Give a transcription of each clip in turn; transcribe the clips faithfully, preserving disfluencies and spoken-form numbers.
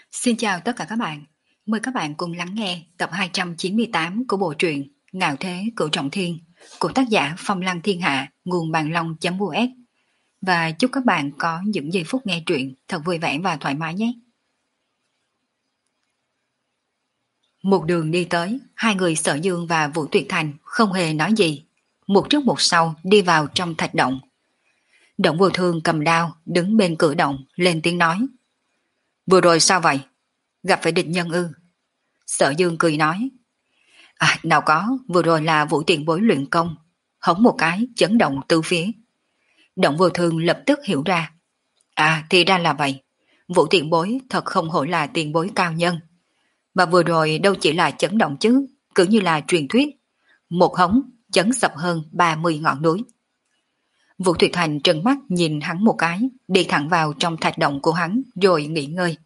Xin chào tất cả các bạn. Mời các bạn cùng lắng nghe tập hai trăm chín mươi tám của bộ truyện Ngạo Thế Cửu Trọng Thiên của tác giả Phong Lăng Thiên Hạ, nguồn bàn long.us. Và chúc các bạn có những giây phút nghe truyện thật vui vẻ và thoải mái nhé. Một đường đi tới, hai người Sở Dương và Vũ Tuyệt Thành không hề nói gì. Một trước một sau đi vào trong thạch động. Động Vô Thương cầm đao đứng bên cửa động lên tiếng nói: Vừa rồi sao vậy? Gặp phải địch nhân ư? Sở Dương cười nói: À, nào có, vừa rồi là Vũ tiền bối luyện công, hống một cái chấn động từ phía. Động Vô Thương lập tức hiểu ra. À, thì ra là vậy. Vũ tiền bối thật không hổ là tiền bối cao nhân. Mà vừa rồi đâu chỉ là chấn động chứ, cứ như là truyền thuyết. Một hống chấn sập hơn ba mươi ngọn núi. Vũ Tuyệt Thành trừng mắt nhìn hắn một cái, đi thẳng vào trong thạch động của hắn rồi nghỉ ngơi.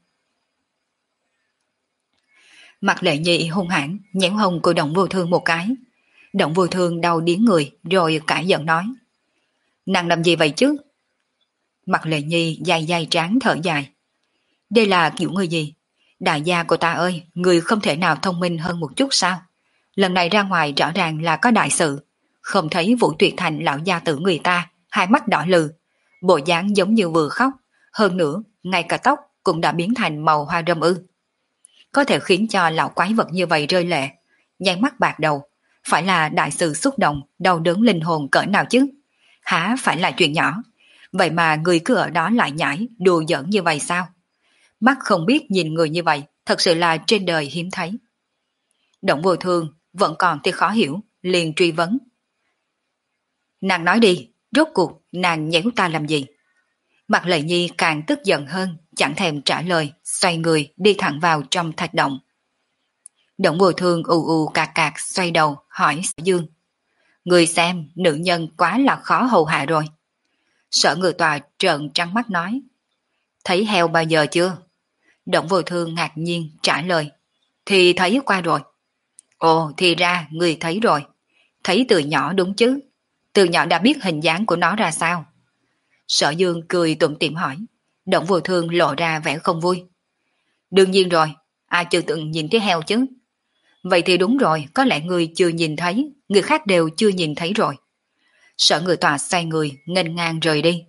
Mặt Lệ Nhi hung hãn nhéo hông của Động Vô Thương một cái. Động Vô Thương đau điếng người rồi cãi giận nói: Nàng làm gì vậy chứ? Mặt Lệ Nhi dài dài trán thở dài: Đây là kiểu người gì? Đại gia của ta ơi, người không thể nào thông minh hơn một chút sao? Lần này ra ngoài rõ ràng là có đại sự. Không thấy Vũ Tuyệt Thành lão gia tử người ta, hai mắt đỏ lừ, bộ dáng giống như vừa khóc. Hơn nữa, ngay cả tóc cũng đã biến thành màu hoa râm ư. Có thể khiến cho lão quái vật như vậy rơi lệ, nháy mắt bạc đầu, phải là đại sự xúc động, đau đớn linh hồn cỡ nào chứ? Hả phải là chuyện nhỏ? Vậy mà người cứ ở đó lại nhảy, đùa giỡn như vậy sao? Mắt không biết nhìn người như vậy, thật sự là trên đời hiếm thấy. Động Vô Thương vẫn còn thì khó hiểu, liền truy vấn: Nàng nói đi, rốt cuộc nàng nhéo ta làm gì? Mặt Lệ Nhi càng tức giận hơn, chẳng thèm trả lời, xoay người đi thẳng vào trong thạch động. Động Vô Thương ù ù cạc cạc xoay đầu hỏi Sở Dương: Người xem, nữ nhân quá là khó hầu hạ rồi. Sở Ngự Tòa trợn trắng mắt nói: Thấy heo bao giờ chưa? Động Vô Thương ngạc nhiên trả lời: Thì thấy qua rồi. Ồ, thì ra người thấy rồi. Thấy từ nhỏ đúng chứ? Từ nhỏ đã biết hình dáng của nó ra sao? Sở Dương cười tủm tỉm hỏi. Động Vô Thương lộ ra vẻ không vui: Đương nhiên rồi, ai chưa từng nhìn thấy heo chứ? Vậy thì đúng rồi, có lẽ người chưa nhìn thấy, người khác đều chưa nhìn thấy rồi. Sở Ngự Tòa xoay người nghênh ngang rời đi.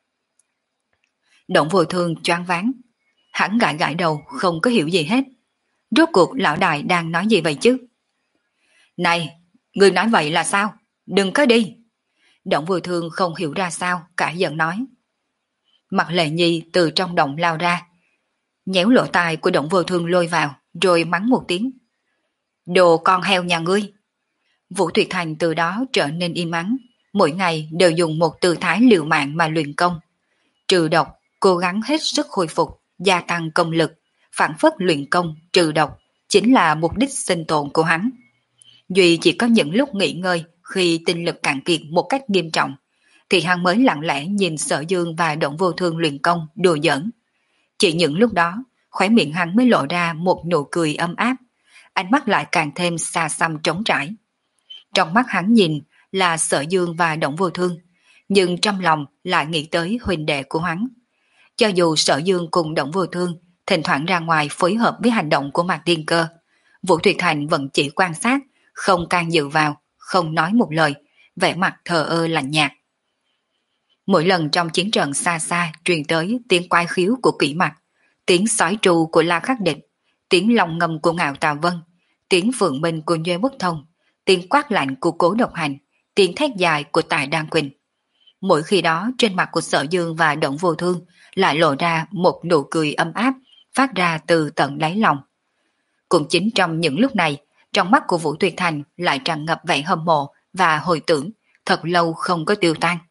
Động Vô Thương choáng váng, hắn gãi gãi đầu không có hiểu gì hết. Rốt cuộc lão đại đang nói gì vậy chứ? Này, người nói vậy là sao? Đừng có đi. Động Vô Thương không hiểu ra sao, cả giận nói. Mặt Lệ Nhi từ trong động lao ra, nhéo lỗ tai của Động Vô Thương lôi vào, rồi mắng một tiếng: Đồ con heo nhà ngươi. Vũ Tuyệt Thành từ đó trở nên im ắng, mỗi ngày đều dùng một tư thái liều mạng mà luyện công. Trừ độc, cố gắng hết sức khôi phục, gia tăng công lực, phản phất luyện công, trừ độc, chính là mục đích sinh tồn của hắn. Duy chỉ có những lúc nghỉ ngơi, khi tinh lực cạn kiệt một cách nghiêm trọng, thì hắn mới lặng lẽ nhìn Sở Dương và Động Vô Thương luyện công, đùa giỡn. Chỉ những lúc đó, khóe miệng hắn mới lộ ra một nụ cười ấm áp, ánh mắt lại càng thêm xa xăm trống trải. Trong mắt hắn nhìn là Sở Dương và Động Vô Thương, nhưng trong lòng lại nghĩ tới huynh đệ của hắn. Cho dù Sở Dương cùng Động Vô Thương thỉnh thoảng ra ngoài phối hợp với hành động của Mạc Tiên Cơ, Vũ Tuyệt Thành vẫn chỉ quan sát, không can dự vào, không nói một lời, vẻ mặt thờ ơ lạnh nhạt. Mỗi lần trong chiến trận xa xa truyền tới tiếng quái khiếu của Kỷ Mặc, tiếng sói tru của La Khắc Địch, tiếng lòng ngầm của Ngạo Tà Vân, tiếng phượng minh của Nhuê Bất Thông, tiếng quát lạnh của Cố Độc Hành, tiếng thét dài của Tài Đan Quỳnh. Mỗi khi đó trên mặt của Sở Dương và Động Vô Thương lại lộ ra một nụ cười ấm áp, phát ra từ tận đáy lòng. Cũng chính trong những lúc này, trong mắt của Vũ Tuyệt Thành lại tràn ngập vẻ hâm mộ và hồi tưởng, thật lâu không có tiêu tan.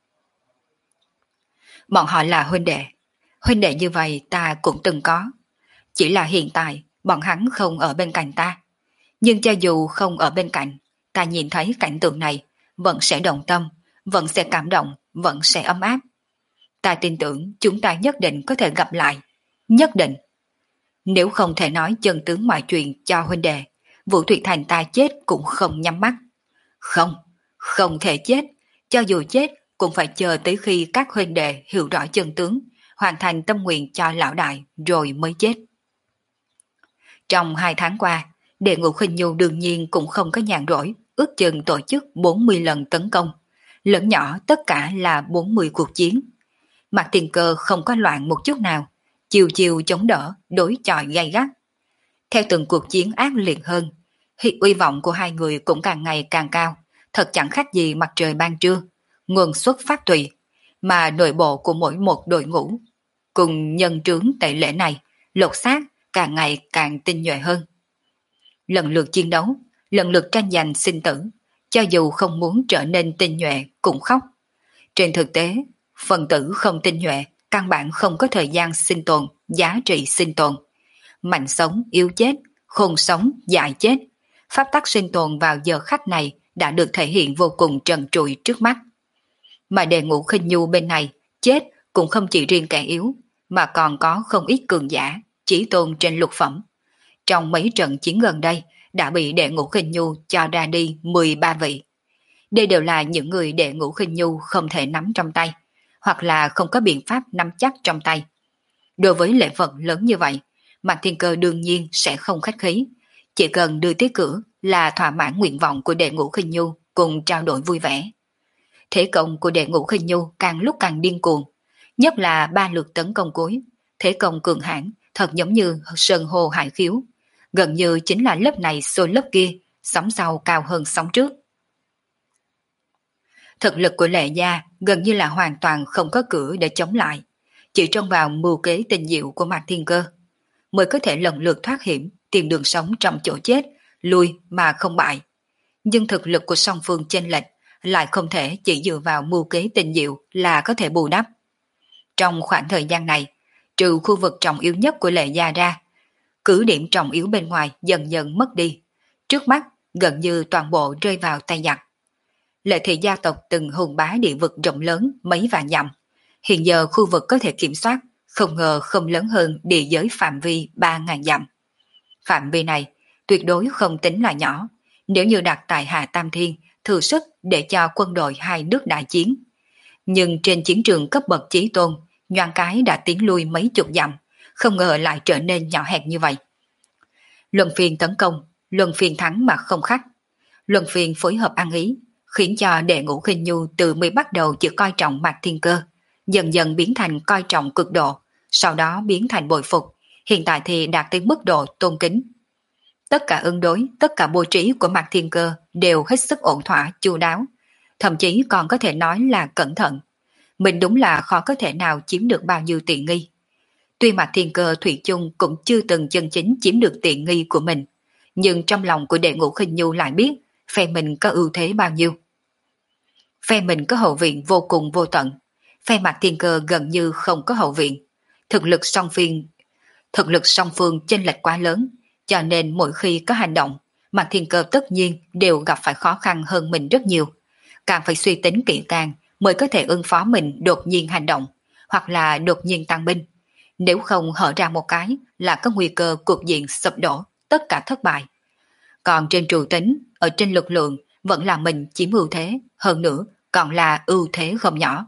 Bọn họ là huynh đệ. Huynh đệ như vậy ta cũng từng có. Chỉ là hiện tại bọn hắn không ở bên cạnh ta. Nhưng cho dù không ở bên cạnh, ta nhìn thấy cảnh tượng này, vẫn sẽ động tâm, vẫn sẽ cảm động, vẫn sẽ ấm áp. Ta tin tưởng chúng ta nhất định có thể gặp lại. Nhất định. Nếu không thể nói chân tướng mọi chuyện cho huynh đệ, Vũ Tuyệt Thành ta chết cũng không nhắm mắt. Không, không thể chết. Cho dù chết cũng phải chờ tới khi các huynh đệ hiểu rõ chân tướng, hoàn thành tâm nguyện cho lão đại rồi mới chết. Trong hai tháng qua, Đệ Ngũ Khinh Nhu đương nhiên cũng không có nhàn rỗi, ước chừng tổ chức bốn mươi lần tấn công. Lớn nhỏ tất cả là bốn mươi cuộc chiến. Mặt Tiền Cơ không có loạn một chút nào, chiều chiều chống đỡ, đối chọi gay gắt. Theo từng cuộc chiến ác liệt hơn, thì uy vọng của hai người cũng càng ngày càng cao, thật chẳng khác gì mặt trời ban trưa, nguồn xuất phát tùy, mà nội bộ của mỗi một đội ngũ cùng nhân trướng tệ lệ này, lột xác càng ngày càng tinh nhuệ hơn. Lần lượt chiến đấu, lần lượt tranh giành sinh tử, cho dù không muốn trở nên tinh nhuệ cũng khóc. Trên thực tế, phần tử không tinh nhuệ căn bản không có thời gian sinh tồn, giá trị sinh tồn. Mạnh sống, yếu chết, khôn sống, dại chết. Pháp tắc sinh tồn vào giờ khắc này đã được thể hiện vô cùng trần trụi trước mắt. Mà Đệ Ngũ Khinh Nhu bên này, chết cũng không chỉ riêng kẻ yếu, mà còn có không ít cường giả, chỉ tôn trên lục phẩm. Trong mấy trận chiến gần đây, đã bị Đệ Ngũ Khinh Nhu cho ra đi mười ba vị. Đây đều là những người Đệ Ngũ Khinh Nhu không thể nắm trong tay, hoặc là không có biện pháp nắm chắc trong tay. Đối với lễ vật lớn như vậy, Mạc Thiên Cơ đương nhiên sẽ không khách khí, chỉ cần đưa tới cửa là thỏa mãn nguyện vọng của Đệ Ngũ Khinh Nhu cùng trao đổi vui vẻ. Thế công của Đệ Ngũ Khinh Nhu càng lúc càng điên cuồng, nhất là ba lượt tấn công cuối, thế công cường hãn thật giống như sơn hồ hải khiếu, gần như chính là lớp này xô lớp kia, sóng sau cao hơn sóng trước. Thực lực của Lệ Gia gần như là hoàn toàn không có cửa để chống lại, chỉ trông vào mưu kế tinh diệu của Mạc Thiên Cơ mới có thể lần lượt thoát hiểm, tìm đường sống trong chỗ chết, lui mà không bại. Nhưng thực lực của song phương chênh lệch lại không thể chỉ dựa vào mưu kế tinh diệu là có thể bù đắp. Trong khoảng thời gian này, trừ khu vực trọng yếu nhất của Lệ Gia ra, cứ điểm trọng yếu bên ngoài dần dần mất đi, trước mắt gần như toàn bộ rơi vào tay giặc. Lệ Thị gia tộc từng hùng bá địa vực rộng lớn mấy vạn dặm, hiện giờ khu vực có thể kiểm soát không ngờ không lớn hơn địa giới phạm vi ba nghìn dặm. Phạm vi này tuyệt đối không tính là nhỏ, nếu như đặt tại Hạ Tam Thiên thử sức để cho quân đội hai nước đại chiến. Nhưng trên chiến trường cấp bậc chí tôn, nhoáng cái đã tiến lui mấy chục dặm, không ngờ lại trở nên nhỏ hẹp như vậy. Luân phiên tấn công, luân phiên thắng mà không khắc, luân phiên phối hợp ăn ý, khiến cho Đệ Ngũ Khinh Nhu từ mới bắt đầu chỉ coi trọng Mạc Thiên Cơ, dần dần biến thành coi trọng cực độ, sau đó biến thành bội phục, hiện tại thì đạt tới mức độ tôn kính. Tất cả ứng đối, tất cả bố trí của Mạc Thiên Cơ đều hết sức ổn thỏa, chu đáo, thậm chí còn có thể nói là cẩn thận. Mình đúng là khó có thể nào chiếm được bao nhiêu tiện nghi. Tuy Mạc Thiên Cơ thủy chung cũng chưa từng chân chính chiếm được tiện nghi của mình, nhưng trong lòng của Đệ Ngũ Khinh Nhu lại biết phe mình có ưu thế bao nhiêu. Phe mình có hậu viện vô cùng vô tận, phe Mạc Thiên Cơ gần như không có hậu viện. Thực lực song phiên, thực lực song phương chênh lệch quá lớn, cho nên mỗi khi có hành động, Mạc Thiên Cơ tất nhiên đều gặp phải khó khăn hơn mình rất nhiều, càng phải suy tính kỹ càng mới có thể ứng phó mình đột nhiên hành động, hoặc là đột nhiên tăng binh. Nếu không hở ra một cái là có nguy cơ cục diện sụp đổ, tất cả thất bại. Còn trên trụ tính, ở trên lực lượng vẫn là mình chiếm ưu thế, hơn nữa còn là ưu thế không nhỏ.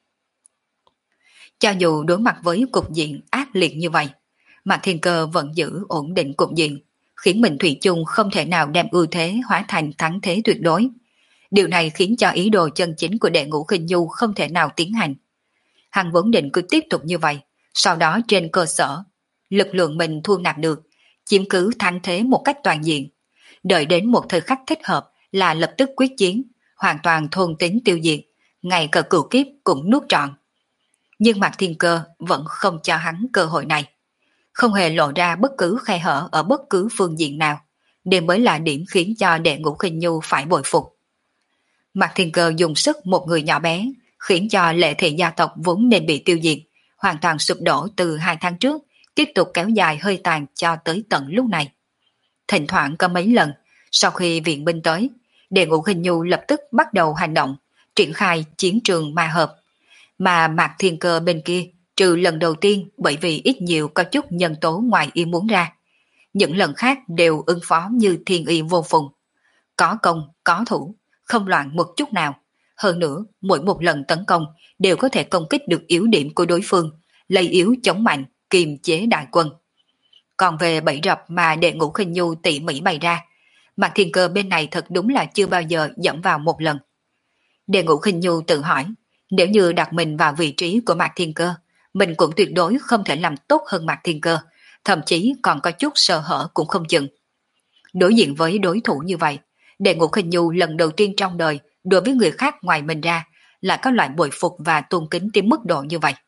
Cho dù đối mặt với cục diện ác liệt như vậy, Mạc Thiên Cơ vẫn giữ ổn định cục diện, khiến mình thủy chung không thể nào đem ưu thế hóa thành thắng thế tuyệt đối. Điều này khiến cho ý đồ chân chính của Đệ Ngũ Khinh Nhu không thể nào tiến hành. Hắn vốn định cứ tiếp tục như vậy, sau đó trên cơ sở lực lượng mình thu nạp được, chiếm cứ thắng thế một cách toàn diện, đợi đến một thời khắc thích hợp là lập tức quyết chiến, hoàn toàn thôn tính tiêu diệt, ngay cả cửu kiếp cũng nuốt trọn. Nhưng Mạc Thiên Cơ vẫn không cho hắn cơ hội này, không hề lộ ra bất cứ khe hở ở bất cứ phương diện nào, đây mới là điểm khiến cho Đệ Ngũ Khinh Nhu phải bội phục. Mạc Thiên Cơ dùng sức một người nhỏ bé, khiến cho Lệ Thị gia tộc vốn nên bị tiêu diệt, hoàn toàn sụp đổ từ hai tháng trước, tiếp tục kéo dài hơi tàn cho tới tận lúc này. Thỉnh thoảng có mấy lần, sau khi viện binh tới, Đệ Ngũ Khinh Nhu lập tức bắt đầu hành động, triển khai chiến trường ma hợp. Mà Mạc Thiên Cơ bên kia, trừ lần đầu tiên bởi vì ít nhiều có chút nhân tố ngoài ý muốn ra, những lần khác đều ứng phó như thiên y vô phùng. Có công, có thủ, không loạn một chút nào. Hơn nữa, mỗi một lần tấn công đều có thể công kích được yếu điểm của đối phương, lấy yếu chống mạnh, kiềm chế đại quân. Còn về bẫy rập mà Đệ Ngũ Khinh Nhu tỉ mỉ bày ra, Mạc Thiên Cơ bên này thật đúng là chưa bao giờ dẫm vào một lần. Đệ Ngũ Khinh Nhu tự hỏi, nếu như đặt mình vào vị trí của Mạc Thiên Cơ, mình cũng tuyệt đối không thể làm tốt hơn Mạc Thiên Cơ, thậm chí còn có chút sơ hở cũng không chừng. Đối diện với đối thủ như vậy, Đệ Ngũ Khinh Nhu lần đầu tiên trong đời đối với người khác ngoài mình ra lại có loại bội phục và tôn kính đến mức độ như vậy.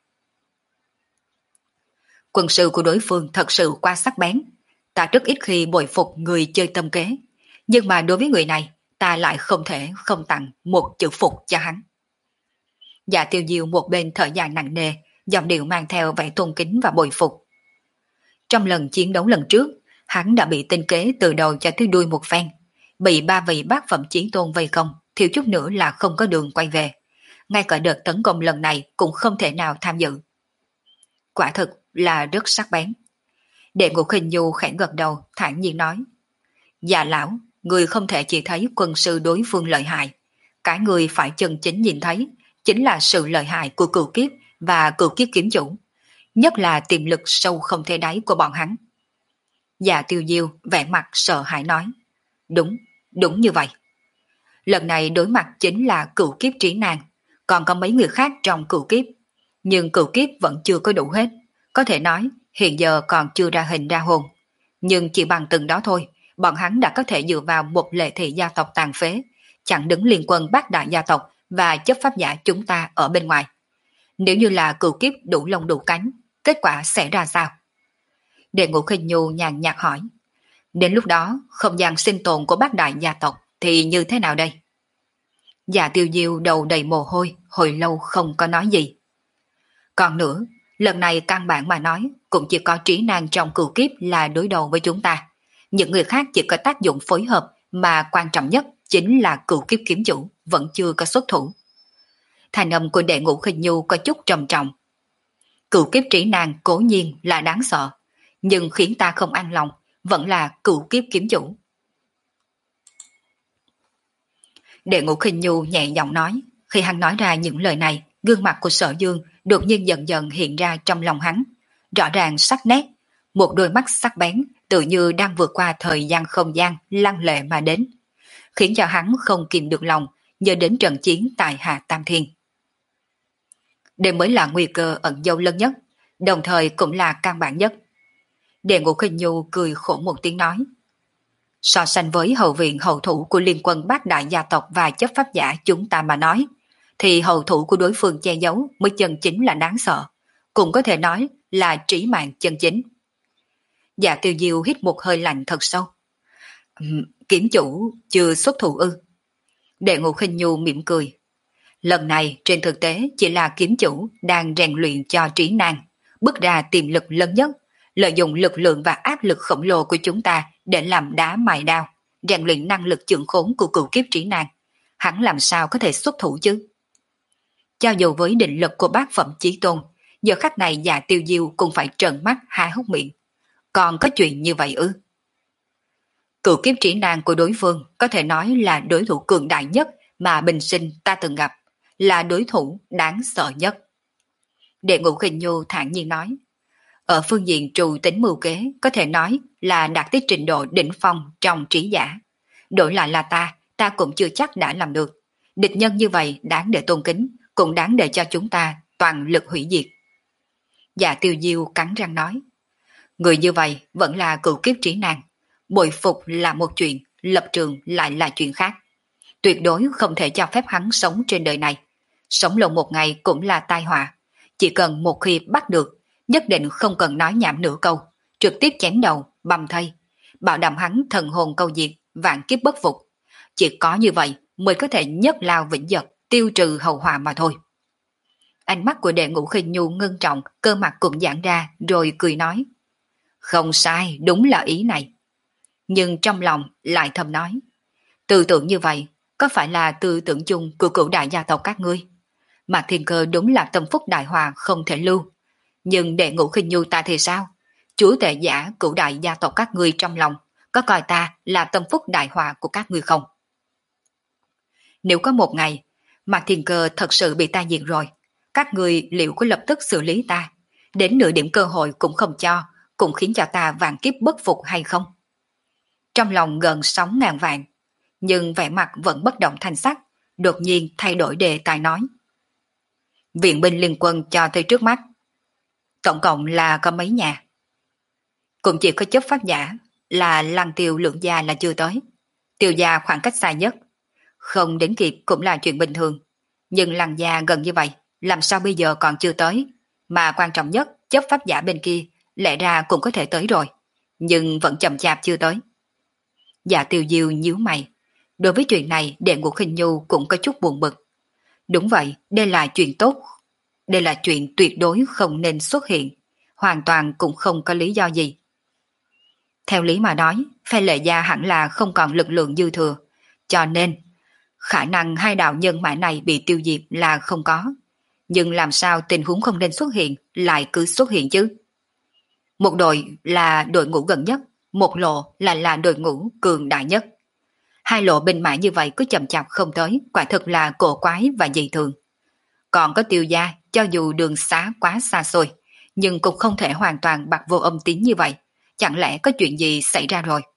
Quân sư của đối phương thật sự quá sắc bén, ta rất ít khi bội phục người chơi tâm kế, nhưng mà đối với người này, ta lại không thể không tặng một chữ phục cho hắn. Dạ Tiêu Diêu một bên thở dài nặng nề, giọng điệu mang theo vẻ tôn kính và bội phục. Trong lần chiến đấu lần trước, hắn đã bị tinh kế từ đầu cho tới đuôi một phen, bị ba vị bát phẩm chí tôn vây công, thiếu chút nữa là không có đường quay về. Ngay cả đợt tấn công lần này cũng không thể nào tham dự. Quả thực là rất sắc bén. Đệ Ngũ Khinh Nhu khẽ gật đầu, thản nhiên nói: Dạ lão, người không thể chỉ thấy quân sư đối phương lợi hại, cái người phải chân chính nhìn thấy chính là sự lợi hại của cửu kiếp và cửu kiếp kiếm chủ, nhất là tiềm lực sâu không thể đáy của bọn hắn. Dạ Tiêu Diêu vẻ mặt sợ hãi nói: Đúng, đúng như vậy. Lần này đối mặt chính là cửu kiếp trí nàng, còn có mấy người khác trong cửu kiếp, nhưng cửu kiếp vẫn chưa có đủ hết, có thể nói hiện giờ còn chưa ra hình ra hồn. Nhưng chỉ bằng từng đó thôi, bọn hắn đã có thể dựa vào một lệ thị gia tộc tàn phế, chặn đứng liên quân bát đại gia tộc và chấp pháp giả chúng ta ở bên ngoài. Nếu như là cửu kiếp đủ lông đủ cánh, kết quả sẽ ra sao? Đệ Ngũ Khinh Nhu nhàn nhạt hỏi. Đến lúc đó, không gian sinh tồn của bát đại gia tộc thì như thế nào đây? Dạ Tiêu Diêu đầu đầy mồ hôi, hồi lâu không có nói gì. Còn nữa, lần này căn bản mà nói, cũng chỉ có trí năng trong cửu kiếp là đối đầu với chúng ta. Những người khác chỉ có tác dụng phối hợp, mà quan trọng nhất chính là cửu kiếp kiếm chủ, vẫn chưa có xuất thủ. Thành âm của Đệ Ngũ Khinh Nhu có chút trầm trọng. Cửu kiếp trí năng cố nhiên là đáng sợ, nhưng khiến ta không an lòng vẫn là cửu kiếp kiếm chủ. Đệ Ngũ Khinh Nhu nhẹ giọng nói, khi hắn nói ra những lời này, gương mặt của Sở Dương đột nhiên dần dần hiện ra trong lòng hắn, rõ ràng sắc nét, một đôi mắt sắc bén, tự như đang vượt qua thời gian không gian lăng lệ mà đến, khiến cho hắn không kìm được lòng nhớ đến trận chiến tại Hạ Tam Thiên. Đây mới là nguy cơ ẩn dấu lớn nhất, đồng thời cũng là căn bản nhất. Đệ Ngũ Khinh Nhu cười khổ một tiếng nói. So sánh với hậu viện hậu thủ của liên quân bát đại gia tộc và chấp pháp giả chúng ta mà nói, thì hậu thủ của đối phương che giấu mới chân chính là đáng sợ, cũng có thể nói là trí mạng chân chính. Dạ Tiêu Diêu hít một hơi lạnh thật sâu. Um, Kiếm chủ chưa xuất thủ ư? Đệ Ngũ Khinh Nhu mỉm cười. Lần này trên thực tế chỉ là kiếm chủ đang rèn luyện cho trí năng, bước ra tiềm lực lớn nhất, lợi dụng lực lượng và áp lực khổng lồ của chúng ta để làm đá mài đao, rèn luyện năng lực chưởng khốn của cửu kiếp trí năng. Hắn làm sao có thể xuất thủ chứ? Cho dù với định lực của bát phẩm chí tôn, giờ khắc này Dạ Tiêu Diêu cũng phải trợn mắt há hốc miệng. Còn có chuyện như vậy ư? Cửu kiếp trí năng của đối phương có thể nói là đối thủ cường đại nhất mà bình sinh ta từng gặp, là đối thủ đáng sợ nhất. Đệ Ngũ Khinh Nhu thản nhiên nói. Ở phương diện trù tính mưu kế có thể nói là đạt tới trình độ đỉnh phong trong trí giả. Đổi lại là ta, ta cũng chưa chắc đã làm được. Địch nhân như vậy đáng để tôn kính, cũng đáng để cho chúng ta toàn lực hủy diệt. Dạ Tiêu Diêu cắn răng nói. Người như vậy vẫn là cửu kiếp trí năng. Bội phục là một chuyện, lập trường lại là chuyện khác. Tuyệt đối không thể cho phép hắn sống trên đời này. Sống lâu một ngày cũng là tai họa. Chỉ cần một khi bắt được, nhất định không cần nói nhảm nửa câu, trực tiếp chém đầu, bầm thây, bảo đảm hắn thần hồn câu diệt, vạn kiếp bất phục. Chỉ có như vậy mới có thể nhất lao vĩnh giật, tiêu trừ hậu họa mà thôi. Ánh mắt của Đệ Ngũ Khinh Nhu ngưng trọng, cơ mặt cũng giãn ra, rồi cười nói. Không sai, đúng là ý này. Nhưng trong lòng lại thầm nói. Tư tưởng như vậy, có phải là tư tưởng chung của cửu đại gia tộc các ngươi? Mà Thiên Cơ đúng là tâm phúc đại hòa không thể lưu. Nhưng Đệ Ngũ Khinh Nhu ta thì sao? Chúa tể giả cửu đại gia tộc các ngươi trong lòng, có coi ta là tâm phúc đại hòa của các ngươi không? Nếu có một ngày, Mạc Thiên Cơ thật sự bị ta diệt rồi, các ngươi liệu có lập tức xử lý ta? Đến nửa điểm cơ hội cũng không cho, cũng khiến cho ta vạn kiếp bất phục hay không? Trong lòng gần sóng ngàn vạn, nhưng vẻ mặt vẫn bất động thanh sắc, đột nhiên thay đổi đề tài nói. Viện binh liên quân cho tới trước mắt, tổng cộng là có mấy nhà? Cũng chỉ có chấp pháp giả là Lăng Tiêu Lượng gia là chưa tới. Tiêu gia khoảng cách xa nhất, không đến kịp cũng là chuyện bình thường. Nhưng Lăng gia gần như vậy, làm sao bây giờ còn chưa tới? Mà quan trọng nhất, chấp pháp giả bên kia lẽ ra cũng có thể tới rồi, nhưng vẫn chậm chạp chưa tới. Dạ Tiêu Diêu nhíu mày. Đối với chuyện này, Đệ Ngũ Khinh Nhu cũng có chút buồn bực. Đúng vậy, đây là chuyện tốt. Đây là chuyện tuyệt đối không nên xuất hiện. Hoàn toàn cũng không có lý do gì. Theo lý mà nói, phe Lệ gia hẳn là không còn lực lượng dư thừa. Cho nên, khả năng hai đạo nhân mã này bị tiêu diệt là không có. Nhưng làm sao tình huống không nên xuất hiện lại cứ xuất hiện chứ? Một đội là đội ngũ gần nhất, một lộ là là đội ngũ cường đại nhất. Hai lộ binh mã như vậy cứ chậm chạp không tới, quả thực là cổ quái và dị thường. Còn có Tiêu gia, cho dù đường xá quá xa xôi, nhưng cũng không thể hoàn toàn bạc vô âm tín như vậy. Chẳng lẽ có chuyện gì xảy ra rồi?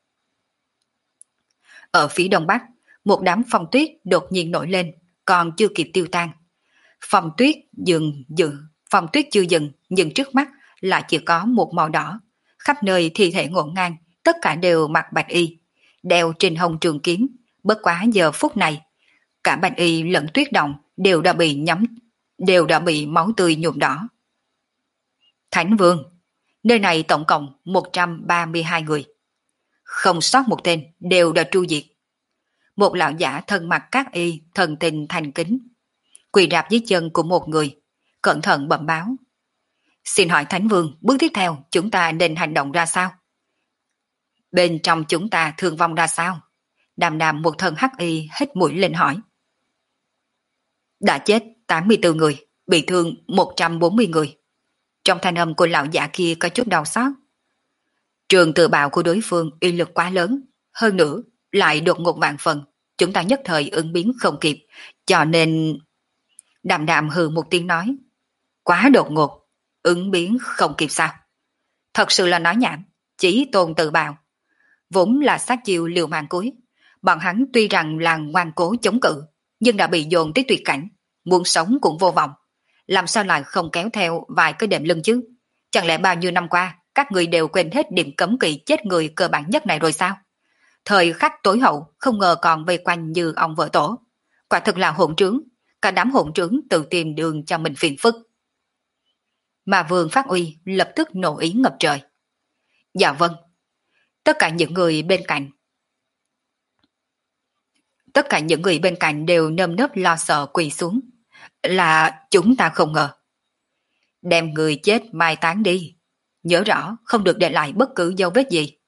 Ở phía đông bắc, một đám phong tuyết đột nhiên nổi lên, còn chưa kịp tiêu tan. Phong tuyết dừng dừng, phong tuyết chưa dừng, nhưng trước mắt lại chỉ có một màu đỏ. Khắp nơi thi thể ngổn ngang, tất cả đều mặc bạch y, đeo trên hông trường kiếm. Bất quá giờ phút này, cả bạch y lẫn tuyết động đều đã bị nhắm, đều đã bị máu tươi nhuộm đỏ. Thánh Vương, nơi này tổng cộng một trăm ba mươi hai người. Không sót một tên, đều đã tru diệt. Một lão giả thân mặc các y, thần tình thành kính, quỳ rạp dưới chân của một người, cẩn thận bẩm báo. Xin hỏi Thánh Vương, bước tiếp theo chúng ta nên hành động ra sao? Bên trong chúng ta thương vong ra sao? Đàm đàm một thân hắc y hết mũi lên hỏi. Đã chết tám mươi tư người, bị thương một trăm bốn mươi người. Trong thanh âm của lão giả kia có chút đau xót. Trường tự bạo của đối phương uy lực quá lớn, hơn nữa lại đột ngột vạn phần, chúng ta nhất thời ứng biến không kịp, cho nên... Đàm đàm hừ một tiếng nói. Quá đột ngột, ứng biến không kịp sao? Thật sự là nói nhảm, chỉ tôn tự bạo. Vốn là sát chiêu liều mạng cuối, bọn hắn tuy rằng là ngoan cố chống cự, nhưng đã bị dồn tới tuyệt cảnh, muốn sống cũng vô vọng. Làm sao lại không kéo theo vài cái đệm lưng chứ? Chẳng lẽ bao nhiêu năm qua, các người đều quên hết điểm cấm kỵ chết người cơ bản nhất này rồi sao? Thời khắc tối hậu, không ngờ còn vây quanh như ông vợ tổ. Quả thực là hỗn trướng, cả đám hỗn trướng tự tìm đường cho mình phiền phức. Mà Vương Phát Uy lập tức nổ ý ngập trời. Dạ vâng. Tất cả những người bên cạnh Tất cả những người bên cạnh đều nơm nớp lo sợ quỳ xuống. Là chúng ta không ngờ. Đem người chết mai táng đi. Nhớ rõ không được để lại bất cứ dấu vết gì.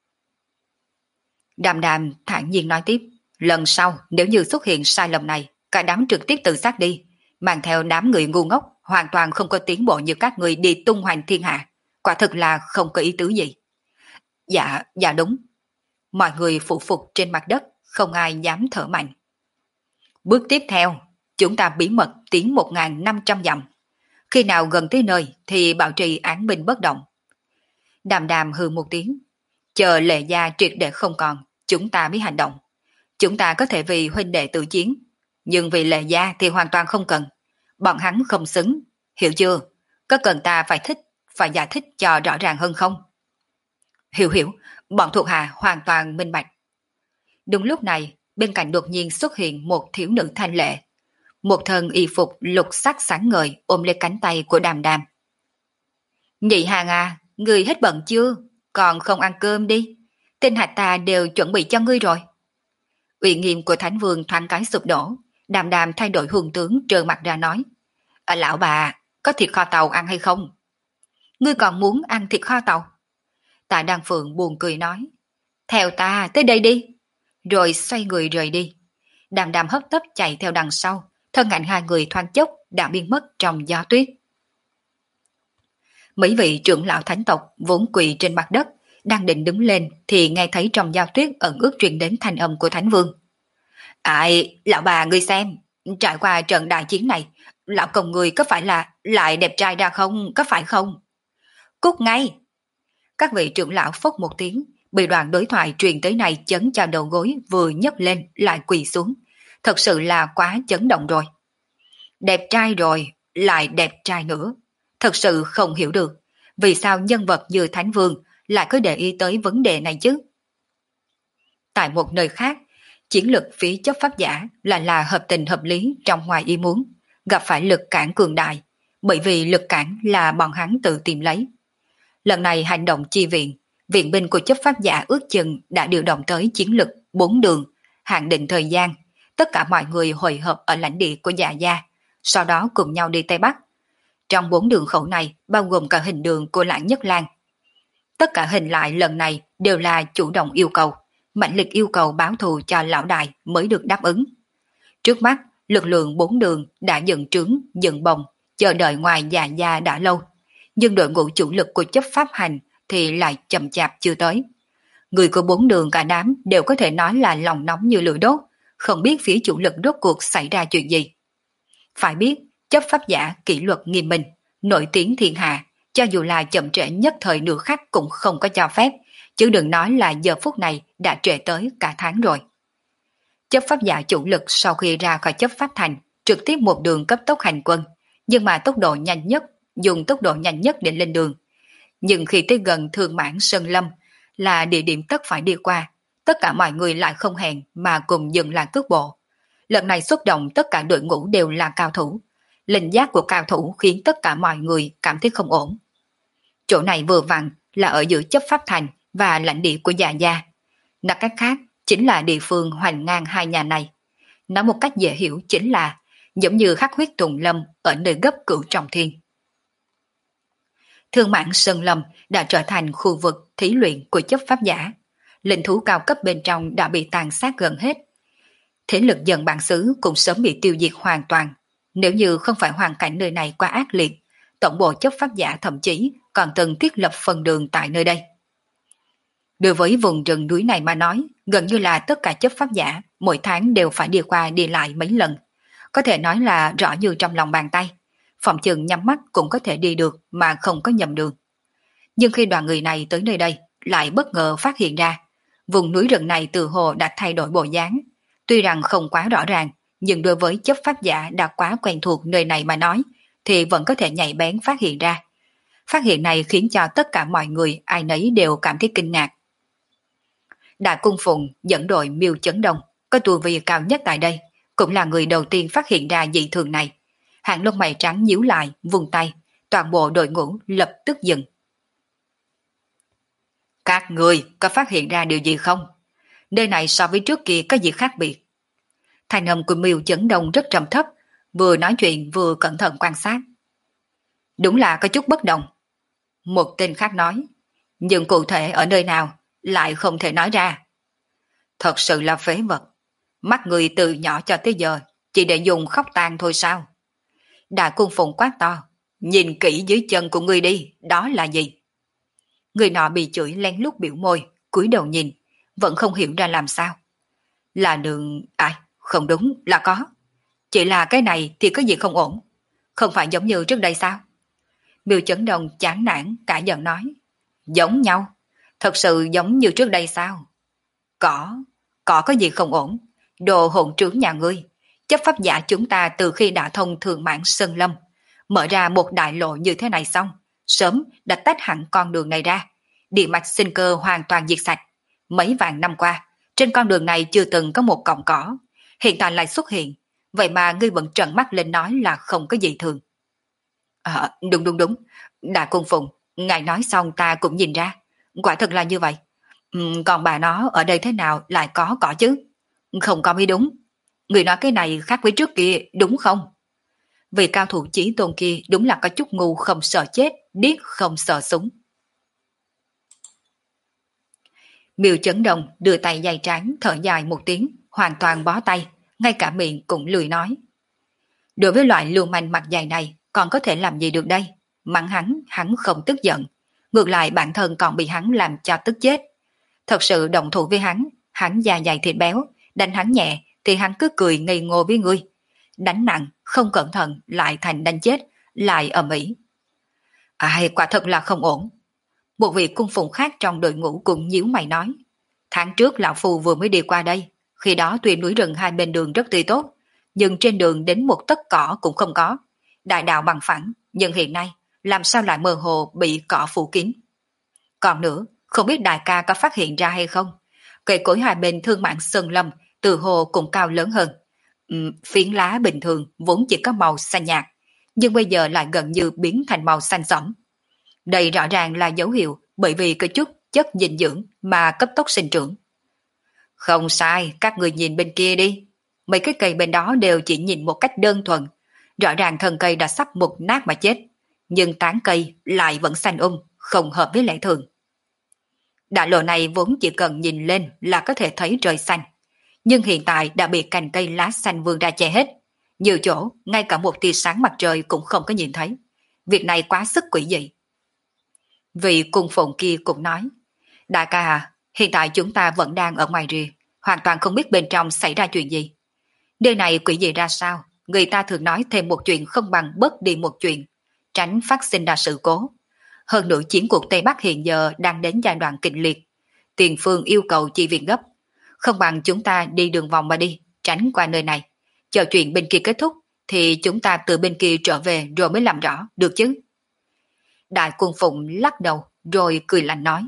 Đàm đàm thản nhiên nói tiếp. Lần sau nếu như xuất hiện sai lầm này, cả đám trực tiếp tự sát đi. Mang theo đám người ngu ngốc, hoàn toàn không có tiến bộ như các người đi tung hoành thiên hạ. Quả thực là không có ý tứ gì. Dạ, dạ đúng. Mọi người phụ phục trên mặt đất, không ai dám thở mạnh. Bước tiếp theo, chúng ta bí mật tiến một nghìn năm trăm dặm. Khi nào gần tới nơi thì bảo trì án binh bất động. Đàm đàm hừ một tiếng. Chờ Lệ gia triệt để không còn, chúng ta mới hành động. Chúng ta có thể vì huynh đệ tự chiến, nhưng vì Lệ gia thì hoàn toàn không cần. Bọn hắn không xứng, hiểu chưa? Có cần ta phải thích, phải giải thích cho rõ ràng hơn không? Hiểu hiểu, bọn thuộc hạ hoàn toàn minh bạch. Đúng lúc này, bên cạnh đột nhiên xuất hiện một thiếu nữ thanh lệ. Một thân y phục lục sắc sáng ngời ôm lấy cánh tay của Đàm đàm. Nhị hàng à, người hết bận chưa? Còn không ăn cơm đi. Tên hạt ta đều chuẩn bị cho ngươi rồi. Uy nghiêm của Thánh Vương thoáng cái sụp đổ. Đàm đàm thay đổi hương tướng trơ mặt ra nói. À, lão bà, có thịt kho tàu ăn hay không? Ngươi còn muốn ăn thịt kho tàu? Tạ Đăng Phượng buồn cười nói. Theo ta tới đây đi. Rồi xoay người rời đi. Đàm đàm hấp tấp chạy theo đằng sau. Thân ảnh hai người thoáng chốc đã biến mất trong gió tuyết. Mấy vị trưởng lão thánh tộc vốn quỳ trên mặt đất, đang định đứng lên thì nghe thấy trong gió tuyết ẩn ước truyền đến thanh âm của Thánh Vương. Ai, lão bà ngươi xem, trải qua trận đại chiến này, lão công người có phải là lại đẹp trai ra không, có phải không? Cút ngay! Các vị trưởng lão phốc một tiếng, bị đoạn đối thoại truyền tới này chấn cho đầu gối vừa nhấc lên lại quỳ xuống. Thật sự là quá chấn động rồi. Đẹp trai rồi, lại đẹp trai nữa. Thật sự không hiểu được, vì sao nhân vật như Thánh Vương lại cứ để ý tới vấn đề này chứ. Tại một nơi khác, chiến lực phía chấp pháp giả là là hợp tình hợp lý trong ngoài ý muốn, gặp phải lực cản cường đại, bởi vì lực cản là bọn hắn tự tìm lấy. Lần này hành động chi viện, viện binh của chấp pháp giả ước chừng đã điều động tới chiến lực bốn đường, hạn định thời gian, tất cả mọi người hội hợp ở lãnh địa của Dạ Gia, sau đó cùng nhau đi Tây Bắc. Trong bốn đường khẩu này bao gồm cả hình đường của Lãng Nhất Lang. Tất cả hình lại lần này đều là chủ động yêu cầu, mạnh liệt yêu cầu báo thù cho lão đại mới được đáp ứng. Trước mắt, lực lượng bốn đường đã dựng trướng, dựng bồng, chờ đợi ngoài Dạ Gia đã lâu, nhưng đội ngũ chủ lực của chấp pháp hành thì lại chậm chạp chưa tới. Người của bốn đường cả đám đều có thể nói là lòng nóng như lửa đốt, không biết phía chủ lực rốt cuộc xảy ra chuyện gì. Phải biết, chấp pháp giả kỷ luật nghiêm minh, nổi tiếng thiên hạ, cho dù là chậm trễ nhất thời nửa khắc cũng không có cho phép, chứ đừng nói là giờ phút này đã trễ tới cả tháng rồi. Chấp pháp giả chủ lực sau khi ra khỏi chấp pháp thành, trực tiếp một đường cấp tốc hành quân, nhưng mà tốc độ nhanh nhất, dùng tốc độ nhanh nhất để lên đường. Nhưng khi tới gần Thương Mãn Sơn Lâm, là địa điểm tất phải đi qua, tất cả mọi người lại không hẹn mà cùng dừng lại cước bộ. Lần này xuất động tất cả đội ngũ đều là cao thủ. Linh giác của cao thủ khiến tất cả mọi người cảm thấy không ổn. Chỗ này vừa vặn là ở giữa chấp pháp thành và lãnh địa của Dạ Gia. Nói cách khác, chính là địa phương hoành ngang hai nhà này. Nói một cách dễ hiểu chính là giống như Hắc Huyết Tùng Lâm ở nơi gấp cửu trọng thiên. Thương Mãn Sơn Lâm đã trở thành khu vực thí luyện của chấp pháp giả. Linh thú cao cấp bên trong đã bị tàn sát gần hết. Thế lực dần bản xứ cũng sớm bị tiêu diệt hoàn toàn. Nếu như không phải hoàn cảnh nơi này quá ác liệt, tổng bộ chấp pháp giả thậm chí còn từng thiết lập phần đường tại nơi đây. Đối với vùng rừng núi này mà nói, gần như là tất cả chấp pháp giả mỗi tháng đều phải đi qua đi lại mấy lần. Có thể nói là rõ như trong lòng bàn tay. Phòng chừng nhắm mắt cũng có thể đi được mà không có nhầm đường. Nhưng khi đoàn người này tới nơi đây, lại bất ngờ phát hiện ra, vùng núi rừng này từ hồ đã thay đổi bộ dáng. Tuy rằng không quá rõ ràng, nhưng đối với chấp pháp giả đã quá quen thuộc nơi này mà nói, thì vẫn có thể nhạy bén phát hiện ra. Phát hiện này khiến cho tất cả mọi người ai nấy đều cảm thấy kinh ngạc. Đại Cung Phụng dẫn đội Miêu Chấn Đông, có tu vi cao nhất tại đây, cũng là người đầu tiên phát hiện ra dị thường này. Hàng lông mày trắng nhíu lại, vùng tay, toàn bộ đội ngũ lập tức dừng. Các người có phát hiện ra điều gì không? Nơi này so với trước kia có gì khác biệt? Thanh âm của Miêu Chấn Đông rất trầm thấp, vừa nói chuyện vừa cẩn thận quan sát. Đúng là có chút bất đồng. Một tên khác nói, nhưng cụ thể ở nơi nào lại không thể nói ra. Thật sự là phế vật. Mắt người từ nhỏ cho tới giờ chỉ để dùng khóc tàn thôi sao? Đại Cung Phụng quát to, nhìn kỹ dưới chân của ngươi đi, đó là gì? Người nọ bị chửi lén lút biểu môi, cúi đầu nhìn, vẫn không hiểu ra làm sao. Là đường... ai, không đúng, là có. Chỉ là cái này thì có gì không ổn. Không phải giống như trước đây sao? Miêu Chấn Đông chán nản cả giận nói, giống nhau, thật sự giống như trước đây sao? Có, có có gì không ổn. Đồ hỗn trướng nhà ngươi, chấp pháp giả chúng ta từ khi đã thông Thương Mãn Sơn Lâm, mở ra một đại lộ như thế này xong, sớm đã tách hẳn con đường này ra, địa mạch sinh cơ hoàn toàn diệt sạch. Mấy vạn năm qua, trên con đường này chưa từng có một cọng cỏ, hiện tại lại xuất hiện, vậy mà ngươi vẫn trợn mắt lên nói là không có gì thường. À, đúng đúng đúng, Đại Cung Phụng, ngài nói xong ta cũng nhìn ra, quả thật là như vậy. Uhm, còn bà nó ở đây thế nào lại có cỏ chứ? Không có mới đúng. Người nói cái này khác với trước kia, đúng không? Vì cao thủ chí tôn kia đúng là có chút ngu không sợ chết, điếc không sợ súng. Miêu Chấn Đông đưa tay dày trán thở dài một tiếng, hoàn toàn bó tay, ngay cả miệng cũng lười nói. Đối với loại lưu manh mặt dày này, còn có thể làm gì được đây? Mắng hắn, hắn không tức giận. Ngược lại bản thân còn bị hắn làm cho tức chết. Thật sự động thủ với hắn, hắn da dày thịt béo, đánh hắn nhẹ thì hắn cứ cười ngây ngô với ngươi. Đánh nặng, không cẩn thận lại thành đánh chết, lại ầm ĩ. Ai, quả thật là không ổn. Một vị cung phụng khác trong đội ngũ cũng nhíu mày nói, tháng trước lão phu vừa mới đi qua đây, khi đó tuy núi rừng hai bên đường rất tươi tốt, nhưng trên đường đến một tấc cỏ cũng không có, đại đạo bằng phẳng, nhưng hiện nay làm sao lại mơ hồ bị cỏ phủ kín. Còn nữa, không biết đại ca có phát hiện ra hay không, cây cối hai bên thương mãn sơn lâm từ hồ cũng cao lớn hơn. Uhm, phiến lá bình thường vốn chỉ có màu xanh nhạt, nhưng bây giờ lại gần như biến thành màu xanh sẫm. Đây rõ ràng là dấu hiệu bởi vì có chút chất dinh dưỡng mà cấp tốc sinh trưởng. Không sai, các người nhìn bên kia đi. Mấy cái cây bên đó đều chỉ nhìn một cách đơn thuần. Rõ ràng thân cây đã sắp mục nát mà chết, nhưng tán cây lại vẫn xanh um, không hợp với lẽ thường. Đại lộ này vốn chỉ cần nhìn lên là có thể thấy trời xanh, nhưng hiện tại đã bị cành cây lá xanh vươn ra che hết. Nhiều chỗ, ngay cả một tia sáng mặt trời cũng không có nhìn thấy. Việc này quá sức quỷ dị. Vị cung phụng kia cũng nói, đại ca à, hiện tại chúng ta vẫn đang ở ngoài rìa, hoàn toàn không biết bên trong xảy ra chuyện gì. Nơi này quỷ dị ra sao, người ta thường nói thêm một chuyện không bằng bớt đi một chuyện, tránh phát sinh ra sự cố. Hơn nữa chiến cuộc Tây Bắc hiện giờ đang đến giai đoạn kịch liệt, tiền phương yêu cầu chi viện gấp, không bằng chúng ta đi đường vòng mà đi, tránh qua nơi này, chờ chuyện bên kia kết thúc thì chúng ta từ bên kia trở về rồi mới làm rõ, được chứ? Đại cung phụng lắc đầu rồi cười lạnh nói,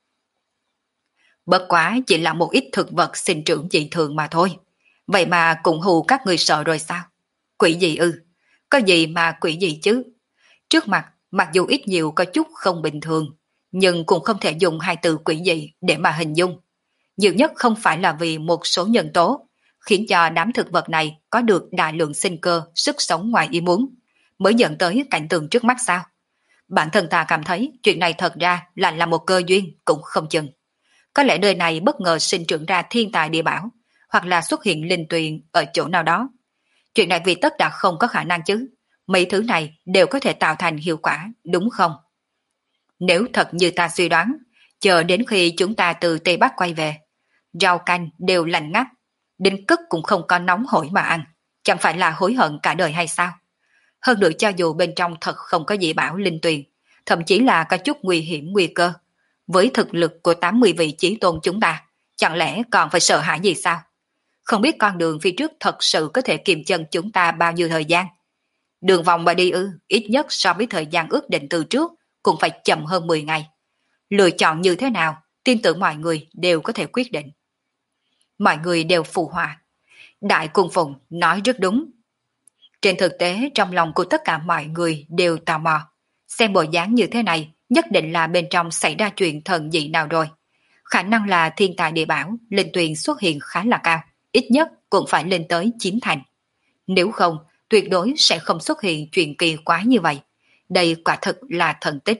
bất quá chỉ là một ít thực vật sinh trưởng dị thường mà thôi, vậy mà cũng hù các người sợ rồi sao? Quỷ gì ư? Có gì mà quỷ gì chứ? Trước mặt mặc dù ít nhiều có chút không bình thường, nhưng cũng không thể dùng hai từ quỷ dị để mà hình dung. Nhiều nhất không phải là vì một số nhân tố khiến cho đám thực vật này có được đại lượng sinh cơ, sức sống ngoài ý muốn, mới dẫn tới cảnh tượng trước mắt sao? Bản thân ta cảm thấy chuyện này thật ra là là một cơ duyên cũng không chừng. Có lẽ nơi này bất ngờ sinh trưởng ra thiên tài địa bảo, hoặc là xuất hiện linh tuyền ở chỗ nào đó. Chuyện này vì tất đã không có khả năng chứ. Mấy thứ này đều có thể tạo thành hiệu quả, đúng không? Nếu thật như ta suy đoán, chờ đến khi chúng ta từ Tây Bắc quay về, rau canh đều lạnh ngắt, đến cất cũng không có nóng hổi mà ăn, chẳng phải là hối hận cả đời hay sao? Hơn nữa cho dù bên trong thật không có dị bảo linh tuyền, thậm chí là có chút nguy hiểm nguy cơ, với thực lực của tám mươi vị chí tôn chúng ta, chẳng lẽ còn phải sợ hãi gì sao? Không biết con đường phía trước thật sự có thể kiềm chân chúng ta bao nhiêu thời gian? Đường vòng mà đi ư, ít nhất so với thời gian ước định từ trước, cũng phải chậm hơn mười ngày. Lựa chọn như thế nào, tin tưởng mọi người đều có thể quyết định. Mọi người đều phụ họa. Đại cung phụng nói rất đúng. Trên thực tế, trong lòng của tất cả mọi người đều tò mò. Xem bộ dáng như thế này, nhất định là bên trong xảy ra chuyện thần dị nào rồi. Khả năng là thiên tài địa bảo, linh tuyền xuất hiện khá là cao, ít nhất cũng phải lên tới chín thành. Nếu không, tuyệt đối sẽ không xuất hiện chuyện kỳ quái như vậy. Đây quả thực là thần tích.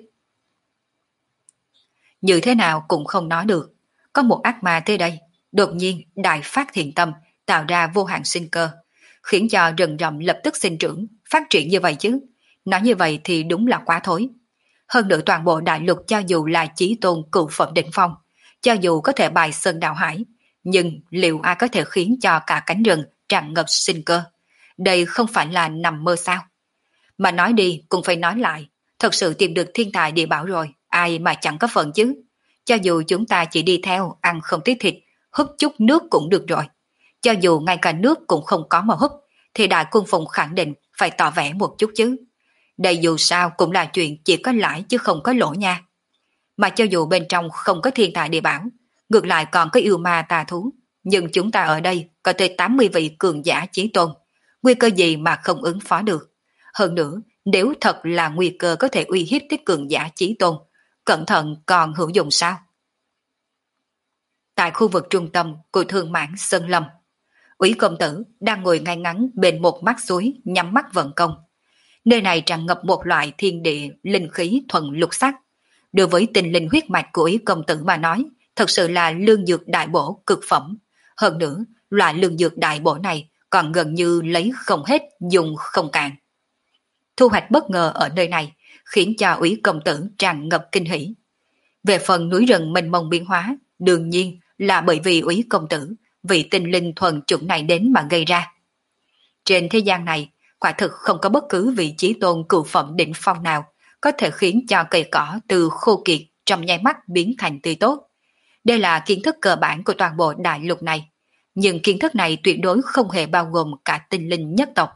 Như thế nào cũng không nói được. Có một ác ma tới đây, đột nhiên đại phát thiện tâm, tạo ra vô hạn sinh cơ, khiến cho rừng rậm lập tức sinh trưởng, phát triển như vậy chứ. Nói như vậy thì đúng là quá thối. Hơn nữa toàn bộ đại lục cho dù là chí tôn cựu phẩm đỉnh phong, cho dù có thể bài sơn đào hải, nhưng liệu ai có thể khiến cho cả cánh rừng tràn ngập sinh cơ? Đây không phải là nằm mơ sao? Mà nói đi cũng phải nói lại, thật sự tìm được thiên tài địa bảo rồi, ai mà chẳng có phần chứ. Cho dù chúng ta chỉ đi theo, ăn không tí thịt, húp chút nước cũng được rồi. Cho dù ngay cả nước cũng không có mà húp, thì đại cung phụng khẳng định phải tỏ vẻ một chút chứ. Đây dù sao cũng là chuyện chỉ có lãi chứ không có lỗ nha. Mà cho dù bên trong không có thiên tài địa bảo, ngược lại còn có yêu ma tà thú, nhưng chúng ta ở đây có tới tám mươi vị cường giả chí tôn, nguy cơ gì mà không ứng phó được. Hơn nữa, nếu thật là nguy cơ có thể uy hiếp tới cường giả chí tôn, cẩn thận còn hữu dụng sao? Tại khu vực trung tâm của thương mãn Sơn Lâm, Úy công tử đang ngồi ngay ngắn bên một mắt suối nhắm mắt vận công. Nơi này tràn ngập một loại thiên địa linh khí thuần lục sắc. Đối với tình linh huyết mạch của Úy công tử mà nói, thật sự là lương dược đại bổ cực phẩm. Hơn nữa, loại lương dược đại bổ này còn gần như lấy không hết, dùng không cạn. Thu hoạch bất ngờ ở nơi này khiến cho Úy công tử tràn ngập kinh hỉ. Về phần núi rừng mênh mông biến hóa, đương nhiên là bởi vì Úy công tử, vị tinh linh thuần chủng này đến mà gây ra. Trên thế gian này, quả thực không có bất cứ vị trí tôn cửu phẩm đỉnh phong nào có thể khiến cho cây cỏ từ khô kiệt trong nháy mắt biến thành tươi tốt. Đây là kiến thức cơ bản của toàn bộ đại lục này, nhưng kiến thức này tuyệt đối không hề bao gồm cả tinh linh nhất tộc.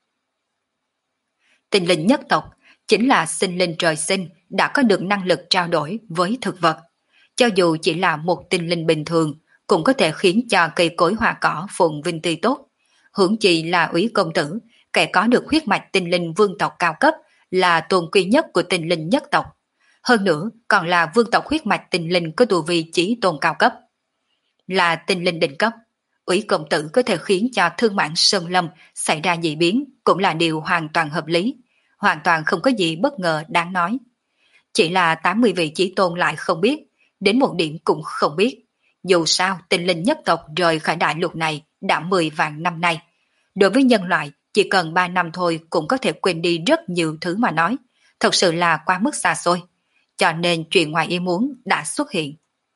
Tinh linh nhất tộc chính là sinh linh trời sinh đã có được năng lực trao đổi với thực vật. Cho dù chỉ là một tinh linh bình thường, cũng có thể khiến cho cây cối hoa cỏ phồn vinh tươi tốt. Huống chi là Úy công tử, kẻ có được huyết mạch tinh linh vương tộc cao cấp, là tôn quý nhất của tinh linh nhất tộc. Hơn nữa, còn là vương tộc huyết mạch tinh linh có tu vi chí tôn cao cấp. Là tinh linh đỉnh cấp, Úy công tử có thể khiến cho thương mãn sơn lâm xảy ra dị biến cũng là điều hoàn toàn hợp lý, hoàn toàn không có gì bất ngờ đáng nói. Chỉ là tám mươi vị chí tôn lại không biết, đến một điểm cũng không biết. Dù sao, tinh linh nhất tộc rời khỏi đại lục này đã mười vạn năm nay. Đối với nhân loại, chỉ cần ba năm thôi cũng có thể quên đi rất nhiều thứ mà nói. Thật sự là quá mức xa xôi. Cho nên chuyện ngoài ý muốn đã xuất hiện.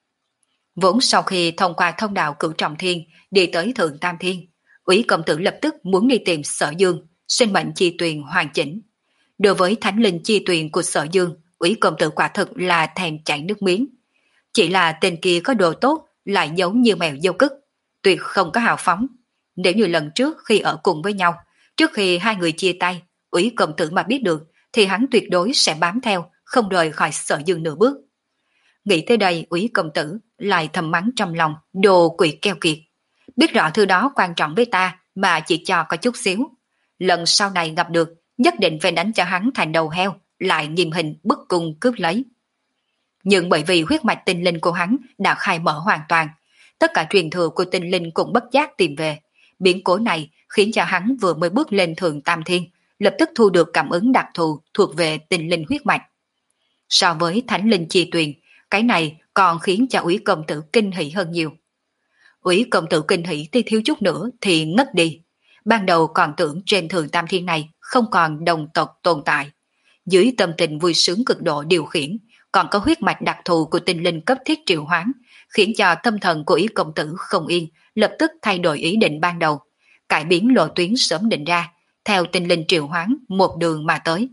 Vốn sau khi thông qua thông đạo Cửu Trọng Thiên đi tới Thượng Tam Thiên, Úy công tử lập tức muốn đi tìm Sở Dương, sinh mệnh chi tuyền hoàn chỉnh. Đối với thánh linh chi tuyền của Sở Dương, Úy công tử quả thực là thèm chảy nước miếng. Chỉ là tên kia có đồ tốt lại giống như mèo dâu cức, tuyệt không có hào phóng. Nếu như lần trước khi ở cùng với nhau, trước khi hai người chia tay, Úy công tử mà biết được thì hắn tuyệt đối sẽ bám theo, không rời khỏi Sở Dương nửa bước. Nghĩ tới đây, Úy công tử lại thầm mắng trong lòng, đồ quỷ keo kiệt. Biết rõ thứ đó quan trọng với ta mà chỉ cho có chút xíu. Lần sau này gặp được, nhất định phải đánh cho hắn thành đầu heo, lại nghiêm hình bức cung cướp lấy. Nhưng bởi vì huyết mạch tinh linh của hắn đã khai mở hoàn toàn, tất cả truyền thừa của tinh linh cũng bất giác tìm về. Biến cố này khiến cho hắn vừa mới bước lên Thượng Tam Thiên, lập tức thu được cảm ứng đặc thù thuộc về tinh linh huyết mạch. So với thánh linh chi tuyền, cái này còn khiến cho Úy công tử kinh hỉ hơn nhiều. Úy công tử kinh hỉ thì thiếu chút nữa thì ngất đi. Ban đầu còn tưởng trên Thượng Tam Thiên này không còn đồng tộc tồn tại. Dưới tâm tình vui sướng cực độ điều khiển, còn có huyết mạch đặc thù của tinh linh cấp thiết triệu hoán, khiến cho tâm thần của Úy công tử không yên, lập tức thay đổi ý định ban đầu, cải biến lộ tuyến sớm định ra, theo tinh linh triệu hoán một đường mà tới.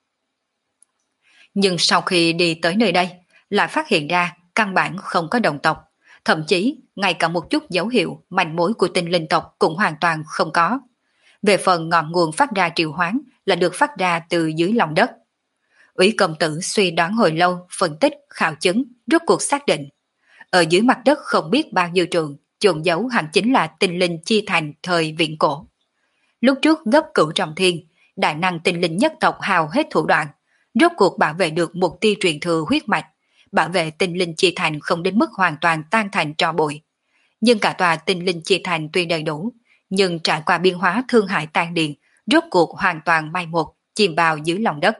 Nhưng sau khi đi tới nơi đây, lại phát hiện ra căn bản không có đồng tộc, thậm chí ngay cả một chút dấu hiệu manh mối của tinh linh tộc cũng hoàn toàn không có. Về phần ngọn nguồn phát ra triệu hoán là được phát ra từ dưới lòng đất. Úy công tử suy đoán hồi lâu, phân tích, khảo chứng, rốt cuộc xác định. Ở dưới mặt đất không biết bao nhiêu trường, chôn giấu hẳn chính là tinh linh chi thành thời viễn cổ. Lúc trước gấp Cửu Trọng Thiên, đại năng tinh linh nhất tộc hào hết thủ đoạn, rốt cuộc bảo vệ được mục tiêu truyền thừa huyết mạch, bảo vệ tinh linh chi thành không đến mức hoàn toàn tan thành tro bụi. Nhưng cả tòa tinh linh chi thành tuy đầy đủ, nhưng trải qua biên hóa thương hại tan điền, rốt cuộc hoàn toàn mai một, chìm vào dưới lòng đất.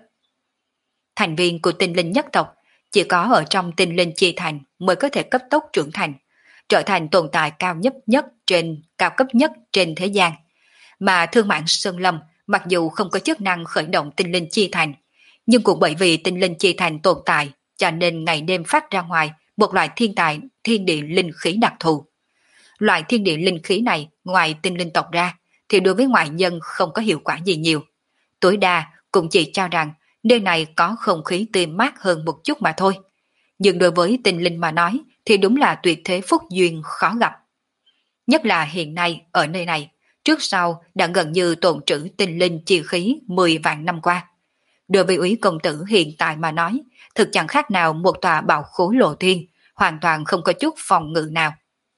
Thành viên của tinh linh nhất tộc chỉ có ở trong tinh linh chi thành mới có thể cấp tốc trưởng thành, trở thành tồn tại cao nhất nhất trên cao cấp nhất trên thế gian. Mà Thương Mãn Sơn Lâm mặc dù không có chức năng khởi động tinh linh chi thành, nhưng cũng bởi vì tinh linh chi thành tồn tại, cho nên ngày đêm phát ra ngoài một loại thiên tài thiên địa linh khí đặc thù. Loại thiên địa linh khí này ngoài tinh linh tộc ra thì đối với ngoại nhân không có hiệu quả gì nhiều. Tối đa cũng chỉ cho rằng nơi này có không khí tươi mát hơn một chút mà thôi. Nhưng đối với tinh linh mà nói thì đúng là tuyệt thế phúc duyên khó gặp. Nhất là hiện nay ở nơi này, trước sau đã gần như tồn trữ tinh linh chi khí mười vạn năm qua. Đối với Úy công tử hiện tại mà nói, thực chẳng khác nào một tòa bảo khố lộ thiên, hoàn toàn không có chút phòng ngự nào.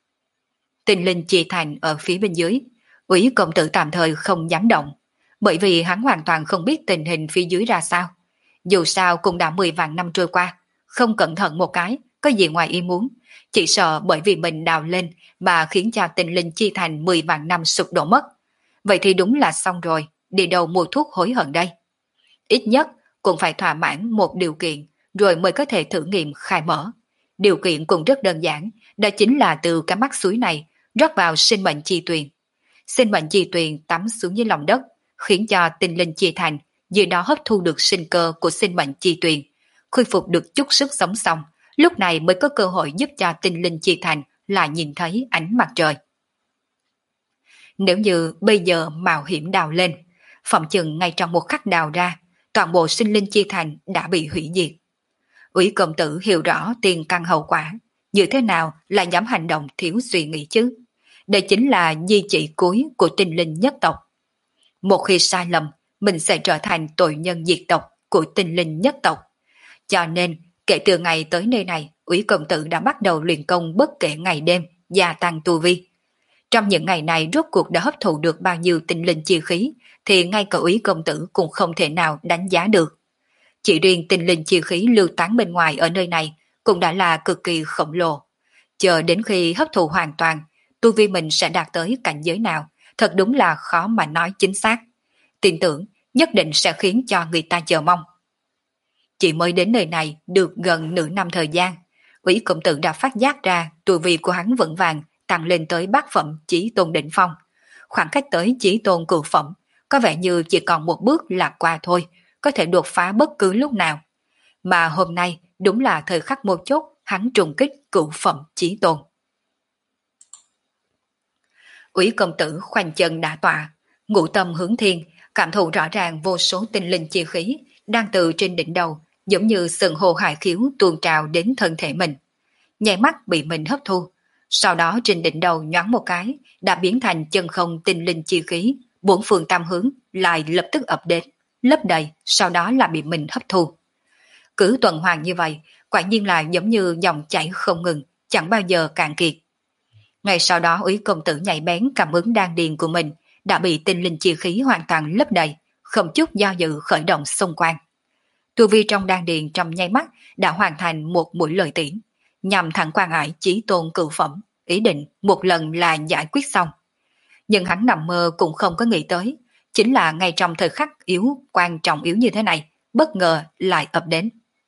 Tinh linh chi thành ở phía bên dưới, Úy công tử tạm thời không dám động, bởi vì hắn hoàn toàn không biết tình hình phía dưới ra sao. Dù sao cũng đã mười vạn năm trôi qua, không cẩn thận một cái, có gì ngoài ý muốn, chỉ sợ bởi vì mình đào lên mà khiến cho tinh linh chi thành mười vạn năm sụp đổ mất. Vậy thì đúng là xong rồi, đi đâu mua thuốc hối hận đây? Ít nhất cũng phải thỏa mãn một điều kiện rồi mới có thể thử nghiệm khai mở. Điều kiện cũng rất đơn giản, đó chính là từ cái mắt suối này rót vào sinh mệnh chi tuyền. Sinh mệnh chi tuyền tắm xuống dưới lòng đất, khiến cho tinh linh chi thành dưới đó hấp thu được sinh cơ của sinh mệnh chi tuyền, khôi phục được chút sức sống xong, lúc này mới có cơ hội giúp cho tinh linh chi thành là nhìn thấy ánh mặt trời. Nếu như bây giờ mạo hiểm đào lên, phỏng chừng ngay trong một khắc đào ra, toàn bộ sinh linh chi thành đã bị hủy diệt. Ủy công tử hiểu rõ tiền căn hậu quả, như thế nào là dám hành động thiếu suy nghĩ chứ? Đây chính là di chỉ cuối của tinh linh nhất tộc. Một khi sai lầm, mình sẽ trở thành tội nhân diệt tộc của tinh linh nhất tộc. Cho nên, kể từ ngày tới nơi này, Úy công tử đã bắt đầu luyện công bất kể ngày đêm, gia tăng tu vi. Trong những ngày này rốt cuộc đã hấp thụ được bao nhiêu tinh linh chi khí, thì ngay cả Úy công tử cũng không thể nào đánh giá được. Chỉ riêng tinh linh chi khí lưu tán bên ngoài ở nơi này cũng đã là cực kỳ khổng lồ. Chờ đến khi hấp thụ hoàn toàn, tu vi mình sẽ đạt tới cảnh giới nào, thật đúng là khó mà nói chính xác. Tin tưởng nhất định sẽ khiến cho người ta chờ mong. Chỉ mới đến nơi này được gần nửa năm thời gian, Úy công tử đã phát giác ra tu vi của hắn vững vàng tăng lên tới bát phẩm chí tôn đỉnh phong. Khoảng cách tới chí tôn cửu phẩm có vẻ như chỉ còn một bước là qua thôi, có thể đột phá bất cứ lúc nào. Mà hôm nay đúng là thời khắc một chốt hắn trùng kích cửu phẩm chí tôn. Úy công tử khoanh chân đả tọa, ngũ tâm hướng thiên, cảm thụ rõ ràng vô số tinh linh chi khí đang từ trên đỉnh đầu, giống như sừng hồ hải khiếu tuôn trào đến thân thể mình. Nhảy mắt bị mình hấp thu, sau đó trên đỉnh đầu nhoáng một cái, đã biến thành chân không tinh linh chi khí, bốn phương tam hướng lại lập tức ập đến, lấp đầy, sau đó là bị mình hấp thu. Cứ tuần hoàn như vậy, quả nhiên là giống như dòng chảy không ngừng, chẳng bao giờ cạn kiệt. Ngay sau đó Úy công tử nhạy bén cảm ứng đan điền của mình đã bị tinh linh chi khí hoàn toàn lấp đầy, không chút do dự khởi động xung quanh. Tu vi trong đan điền trong nháy mắt đã hoàn thành một mũi lợi tiễn, nhằm thẳng quan ải chí tôn cửu phẩm, ý định một lần là giải quyết xong. Nhưng hắn nằm mơ cũng không có nghĩ tới, chính là ngay trong thời khắc yếu quan trọng yếu như thế này, bất ngờ lại ập đến.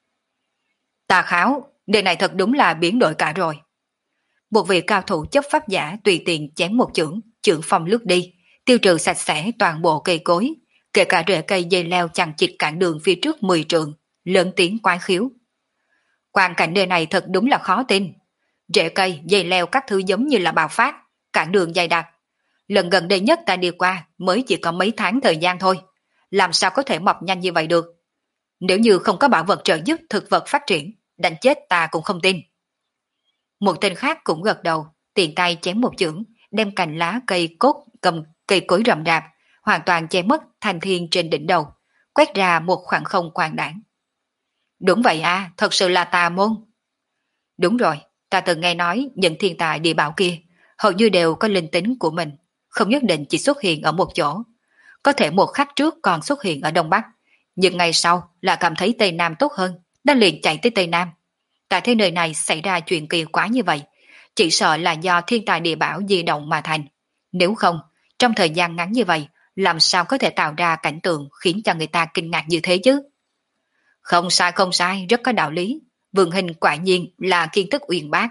Tà Kháo, đời này thật đúng là biến đổi cả rồi. Một vị cao thủ chấp pháp giả tùy tiện chém một chưởng, chưởng phong lướt đi, tiêu trừ sạch sẽ toàn bộ cây cối, kể cả rễ cây dây leo chằng chịt cản đường phía trước mười trượng, lớn tiếng quái khiếu. Quan cảnh nơi này thật đúng là khó tin. Rễ cây, dây leo các thứ giống như là bạo phát, cản đường dày đặc. Lần gần đây nhất ta đi qua mới chỉ có mấy tháng thời gian thôi. Làm sao có thể mọc nhanh như vậy được? Nếu như không có bảo vật trợ giúp thực vật phát triển, đánh chết ta cũng không tin. Một tên khác cũng gật đầu, tiện tay chém một chưởng, đem cành lá cây cốt cầm cây cối rậm rạp, hoàn toàn che mất thành thiên trên đỉnh đầu, quét ra một khoảng không quang đãng. Đúng vậy à, thật sự là tà môn. Đúng rồi, ta từng nghe nói những thiên tài địa bảo kia hầu như đều có linh tính của mình, không nhất định chỉ xuất hiện ở một chỗ. Có thể một khắc trước còn xuất hiện ở Đông Bắc, nhưng ngày sau là cảm thấy Tây Nam tốt hơn, đã liền chạy tới Tây Nam. Tại thế nơi này xảy ra chuyện kỳ quái như vậy, chỉ sợ là do thiên tài địa bảo di động mà thành. Nếu không, trong thời gian ngắn như vậy, làm sao có thể tạo ra cảnh tượng khiến cho người ta kinh ngạc như thế chứ? Không sai không sai, rất có đạo lý. Vườn hình quả nhiên là kiến thức uyên bác.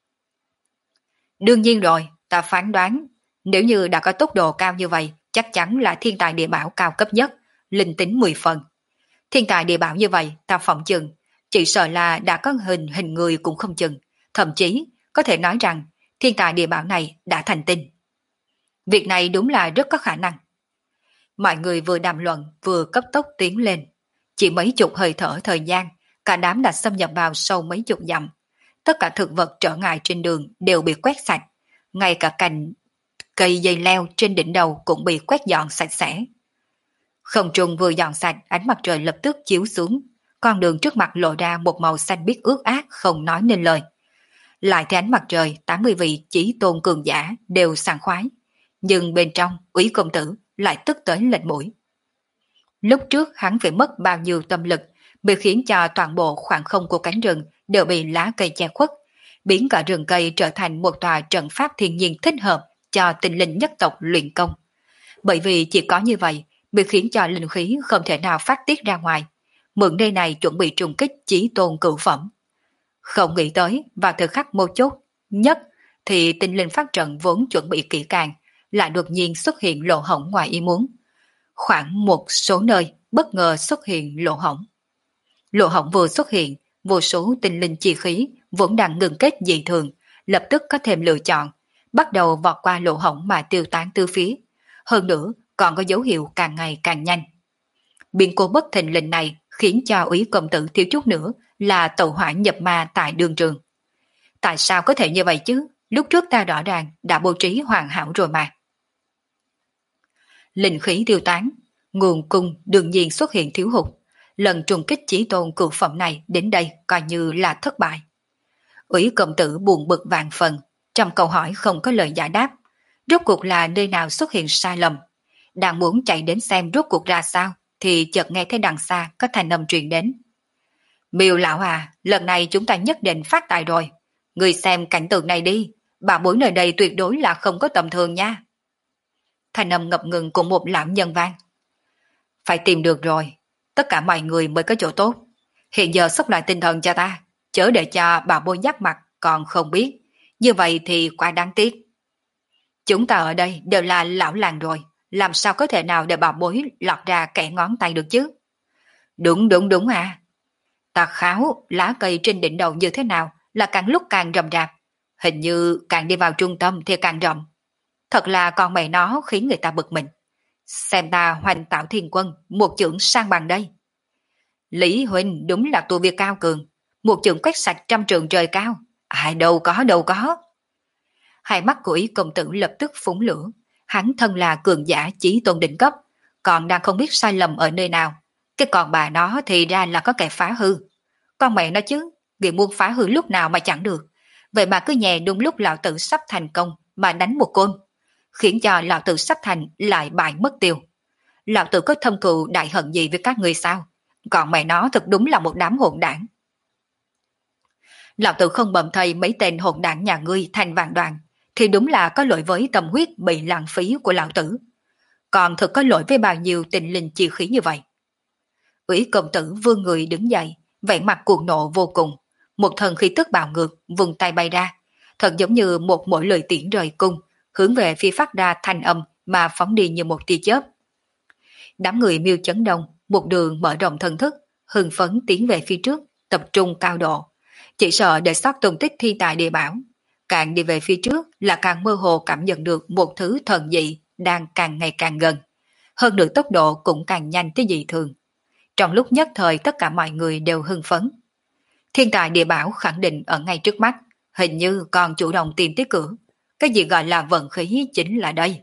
Đương nhiên rồi, ta phán đoán, nếu như đã có tốc độ cao như vậy, chắc chắn là thiên tài địa bảo cao cấp nhất, linh tính mười phần. Thiên tài địa bảo như vậy, ta phỏng chừng, chỉ sợ là đã có hình hình người cũng không chừng, thậm chí có thể nói rằng thiên tài địa bảo này đã thành tinh. Việc này đúng là rất có khả năng. Mọi người vừa đàm luận vừa cấp tốc tiến lên, chỉ mấy chục hơi thở thời gian, cả đám đã xâm nhập vào sâu mấy chục dặm. Tất cả thực vật trở ngại trên đường đều bị quét sạch, ngay cả cành cây dây leo trên đỉnh đầu cũng bị quét dọn sạch sẽ. Không trung vừa dọn sạch, ánh mặt trời lập tức chiếu xuống, con đường trước mặt lộ ra một màu xanh biếc ướt át không nói nên lời. Lại thấy ánh mặt trời, tám mươi vị chí tôn cường giả đều sảng khoái, nhưng bên trong Úy công tử lại tức tới lệch mũi. Lúc trước hắn phải mất bao nhiêu tâm lực mới khiến cho toàn bộ khoảng không của cánh rừng đều bị lá cây che khuất, biến cả rừng cây trở thành một tòa trận pháp thiên nhiên thích hợp cho tinh linh nhất tộc luyện công. Bởi vì chỉ có như vậy mới khiến cho linh khí không thể nào phát tiết ra ngoài, mượn nơi này chuẩn bị trùng kích chí tôn cửu phẩm. Không nghĩ tới vào thời khắc mấu chốt nhất thì tinh linh phát trận vốn chuẩn bị kỹ càng lại đột nhiên xuất hiện lỗ hổng ngoài ý muốn. Khoảng một số nơi bất ngờ xuất hiện lỗ hổng. Lỗ hổng vừa xuất hiện, vô số tinh linh chi khí vốn đang ngừng kết dị thường, lập tức có thêm lựa chọn, bắt đầu vọt qua lỗ hổng mà tiêu tán từ phía. Hơn nữa, còn có dấu hiệu càng ngày càng nhanh. Biến cố bất thình lình này khiến cho Úy công tử thiếu chút nữa là tẩu hỏa nhập ma tại đường trường. Tại sao có thể như vậy chứ? Lúc trước ta rõ ràng đã bố trí hoàn hảo rồi mà. Linh khí tiêu tán, nguồn cung đương nhiên xuất hiện thiếu hụt. Lần trùng kích chí tôn cửu phẩm này đến đây coi như là thất bại. Ủy công tử buồn bực vạn phần, trong câu hỏi không có lời giải đáp. Rốt cuộc là nơi nào xuất hiện sai lầm? Đang muốn chạy đến xem rốt cuộc ra sao, thì chợt nghe thấy đằng xa có thanh âm truyền đến. Miêu lão à, lần này chúng ta nhất định phát tài rồi. Người xem cảnh tượng này đi, bà bối nơi đây tuyệt đối là không có tầm thường nha. Thanh âm ngập ngừng của một lão nhân vang. Phải tìm được rồi, tất cả mọi người mới có chỗ tốt. Hiện giờ sốc lại tinh thần cho ta, chớ để cho bà bối dắt mặt còn không biết. Như vậy thì quá đáng tiếc. Chúng ta ở đây đều là lão làng rồi, làm sao có thể nào để bà bối lọt ra kẻ ngón tay được chứ? Đúng đúng đúng à. Ta kháo lá cây trên đỉnh đầu như thế nào là càng lúc càng rậm rạp. Hình như càng đi vào trung tâm thì càng rộng. Thật là con mẹ nó khiến người ta bực mình. Xem ta hoành tạo thiên quân, một chưởng sang bằng đây. Lý Huynh đúng là tu vi cao cường, một chưởng quét sạch trăm trường trời cao. Ai đâu có đâu có. Hai mắt của ý công tử lập tức phúng lửa. Hắn thân là cường giả chí tôn đỉnh cấp, còn đang không biết sai lầm ở nơi nào. Cái còn bà nó thì ra là có kẻ phá hư. Con mẹ nó chứ, vì muốn phá hư lúc nào mà chẳng được. Vậy mà cứ nhè đúng lúc lão tử sắp thành công mà đánh một côn, khiến cho lão tử sắp thành lại bại mất tiêu. Lão tử có thâm cừu đại hận gì với các người sao? Còn mẹ nó thật đúng là một đám hỗn đảng. Lão tử không bầm thầy mấy tên hỗn đảng nhà ngươi thành vạn đoàn, thì đúng là có lỗi với tâm huyết bị lãng phí của lão tử. Còn thực có lỗi với bao nhiêu tình linh chi khí như vậy. Ủy công tử vươn người đứng dậy, vẻ mặt cuồng nộ vô cùng. Một thần khí tức bạo ngược, vùng tay bay ra. Thật giống như một mỗi lời tiễn rời cung, hướng về phía phát ra thanh âm mà phóng đi như một tia chớp. Đám người Miêu Chấn Đông, một đường mở rộng thần thức, hưng phấn tiến về phía trước, tập trung cao độ. Chỉ sợ để sót tung tích thiên tài địa bảo. Càng đi về phía trước là càng mơ hồ cảm nhận được một thứ thần dị đang càng ngày càng gần. Hơn nữa tốc độ cũng càng nhanh tới dị thường. Trong lúc nhất thời tất cả mọi người đều hưng phấn. Thiên tài địa bảo khẳng định ở ngay trước mắt, hình như còn chủ động tìm tới cửa. Cái gì gọi là vận khí chính là đây.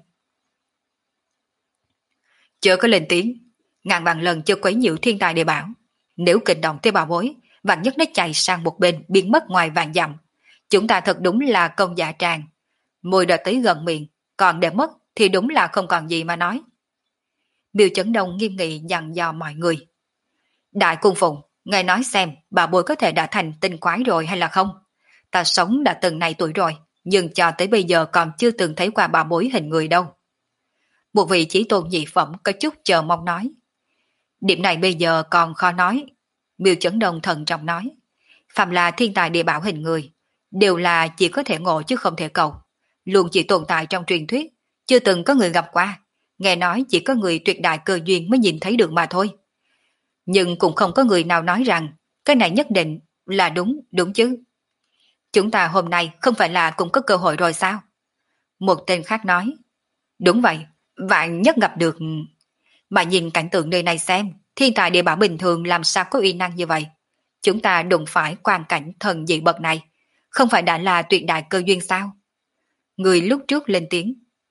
Chưa có lên tiếng, ngàn bằng lần chưa quấy nhiễu thiên tài địa bảo. Nếu kinh động tới bảo bối, vạn nhất nó chạy sang một bên biến mất ngoài vạn dặm. Chúng ta thật đúng là công dạ tràng. Môi đã tới gần miệng, còn để mất thì đúng là không còn gì mà nói. Miêu Chấn Đông nghiêm nghị dặn dò mọi người. Đại cung phụng, ngài nói xem bà bối có thể đã thành tinh quái rồi hay là không? Ta sống đã từng này tuổi rồi, nhưng cho tới bây giờ còn chưa từng thấy qua bà bối hình người đâu. Một vị chí tôn nhị phẩm có chút chờ mong nói. Điểm này bây giờ còn khó nói. Miêu Chấn Đông thần trọng nói. Phạm là thiên tài địa bảo hình người, đều là chỉ có thể ngộ chứ không thể cầu. Luôn chỉ tồn tại trong truyền thuyết, chưa từng có người gặp qua. Nghe nói chỉ có người tuyệt đại cơ duyên mới nhìn thấy được mà thôi. Nhưng cũng không có người nào nói rằng cái này nhất định là đúng, đúng chứ. Chúng ta hôm nay không phải là cũng có cơ hội rồi sao? Một tên khác nói. Đúng vậy, vạn nhất gặp được. Mà nhìn cảnh tượng nơi này xem, thiên tài địa bảo bình thường làm sao có uy năng như vậy. Chúng ta đụng phải quan cảnh thần dị bậc này, không phải đã là tuyệt đại cơ duyên sao? Người lúc trước lên tiếng.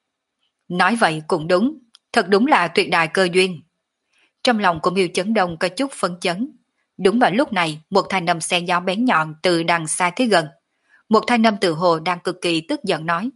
Nói vậy cũng đúng, thật đúng là tuyệt đại cơ duyên. Trong lòng của Miêu Chấn Đông có chút phấn chấn. Đúng vào lúc này, một thanh âm xen gió bén nhọn từ đằng xa tới gần. Một thanh âm tự hồ đang cực kỳ tức giận nói.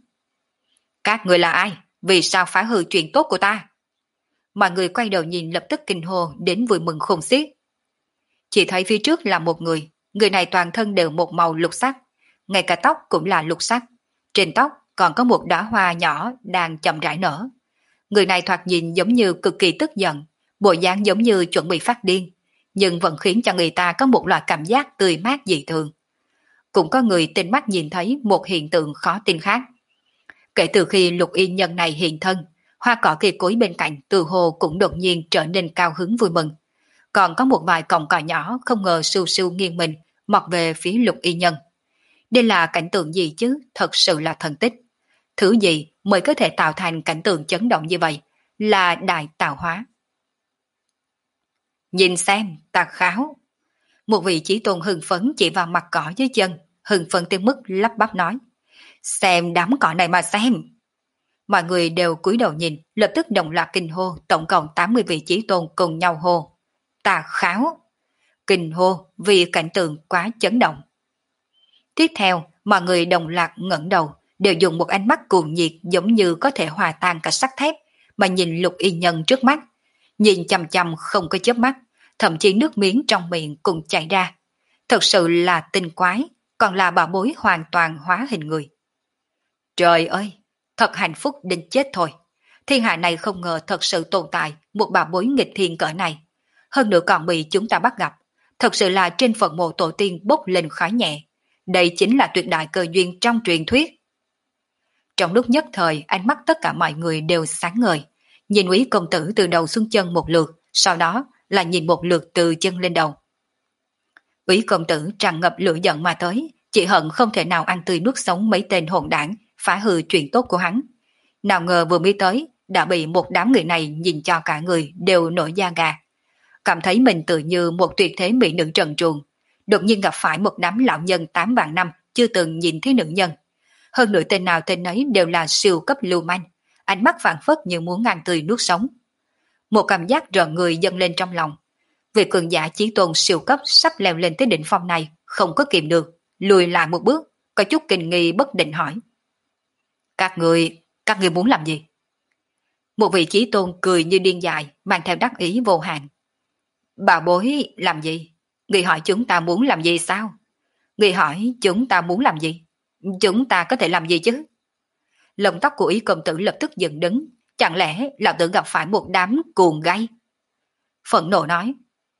Các người là ai? Vì sao phá hư chuyện tốt của ta? Mọi người quay đầu nhìn lập tức kinh hô đến vui mừng khôn xiết. Chỉ thấy phía trước là một người, người này toàn thân đều một màu lục sắc, ngay cả tóc cũng là lục sắc. Trên tóc còn có một đóa hoa nhỏ đang chậm rãi nở. Người này thoạt nhìn giống như cực kỳ tức giận, bộ dáng giống như chuẩn bị phát điên, nhưng vẫn khiến cho người ta có một loại cảm giác tươi mát dị thường. Cũng có người tinh mắt nhìn thấy một hiện tượng khó tin khác. Kể từ khi Lục Y Nhân này hiện thân, hoa cỏ cây cối bên cạnh từ hồ cũng đột nhiên trở nên cao hứng vui mừng. Còn có một vài cọng cỏ nhỏ không ngờ sưu sưu nghiêng mình mọc về phía Lục Y Nhân. Đây là cảnh tượng gì chứ? Thật sự là thần tích. Thứ gì mới có thể tạo thành cảnh tượng chấn động như vậy? Là đại tạo hóa. Nhìn xem, ta kháo. Một vị chí tôn hưng phấn chỉ vào mặt cỏ dưới chân, hưng phấn tới mức lắp bắp nói. Xem đám cỏ này mà xem. Mọi người đều cúi đầu nhìn, lập tức đồng loạt kinh hô, tổng cộng tám mươi vị chí tôn cùng nhau hô. Tà kháo. Kinh hô vì cảnh tượng quá chấn động. Tiếp theo, mọi người đồng loạt ngẩng đầu, đều dùng một ánh mắt cuồng nhiệt giống như có thể hòa tan cả sắt thép, mà nhìn Lục Y Nhân trước mắt. Nhìn chằm chằm không có chớp mắt, thậm chí nước miếng trong miệng cũng chảy ra. Thật sự là tinh quái, còn là bảo bối hoàn toàn hóa hình người. Trời ơi, thật hạnh phúc đến chết thôi. Thiên hạ này không ngờ thật sự tồn tại một bảo bối nghịch thiên cỡ này. Hơn nữa còn bị chúng ta bắt gặp. Thật sự là trên phần mộ tổ tiên bốc lên khói nhẹ. Đây chính là tuyệt đại cơ duyên trong truyền thuyết. Trong lúc nhất thời, ánh mắt tất cả mọi người đều sáng ngời. Nhìn Úy công tử từ đầu xuống chân một lượt, sau đó là nhìn một lượt từ chân lên đầu. Úy công tử tràn ngập lửa giận mà tới, chỉ hận không thể nào ăn tươi nuốt sống mấy tên hỗn đảng, phá hư chuyện tốt của hắn. Nào ngờ vừa mới tới, đã bị một đám người này nhìn cho cả người đều nổi da gà. Cảm thấy mình tự như một tuyệt thế mỹ nữ trần truồng, đột nhiên gặp phải một đám lão nhân tám vạn năm chưa từng nhìn thấy nữ nhân. Hơn nữa tên nào tên ấy đều là siêu cấp lưu manh, ánh mắt phảng phất như muốn ăn tươi nuốt sống. Một cảm giác rợn người dâng lên trong lòng. Vị cường giả chí tôn siêu cấp sắp leo lên tới đỉnh phong này không có kìm được, lùi lại một bước, có chút kinh nghi bất định hỏi. Các người, các người muốn làm gì? Một vị chí tôn cười như điên dại, mang theo đắc ý vô hạn. Bà bối làm gì? Người hỏi chúng ta muốn làm gì sao? Người hỏi chúng ta muốn làm gì? Chúng ta có thể làm gì chứ? Lông tóc của Ý công tử lập tức dựng đứng. Chẳng lẽ lão tử gặp phải một đám cuồng gay? Phẫn nộ nói.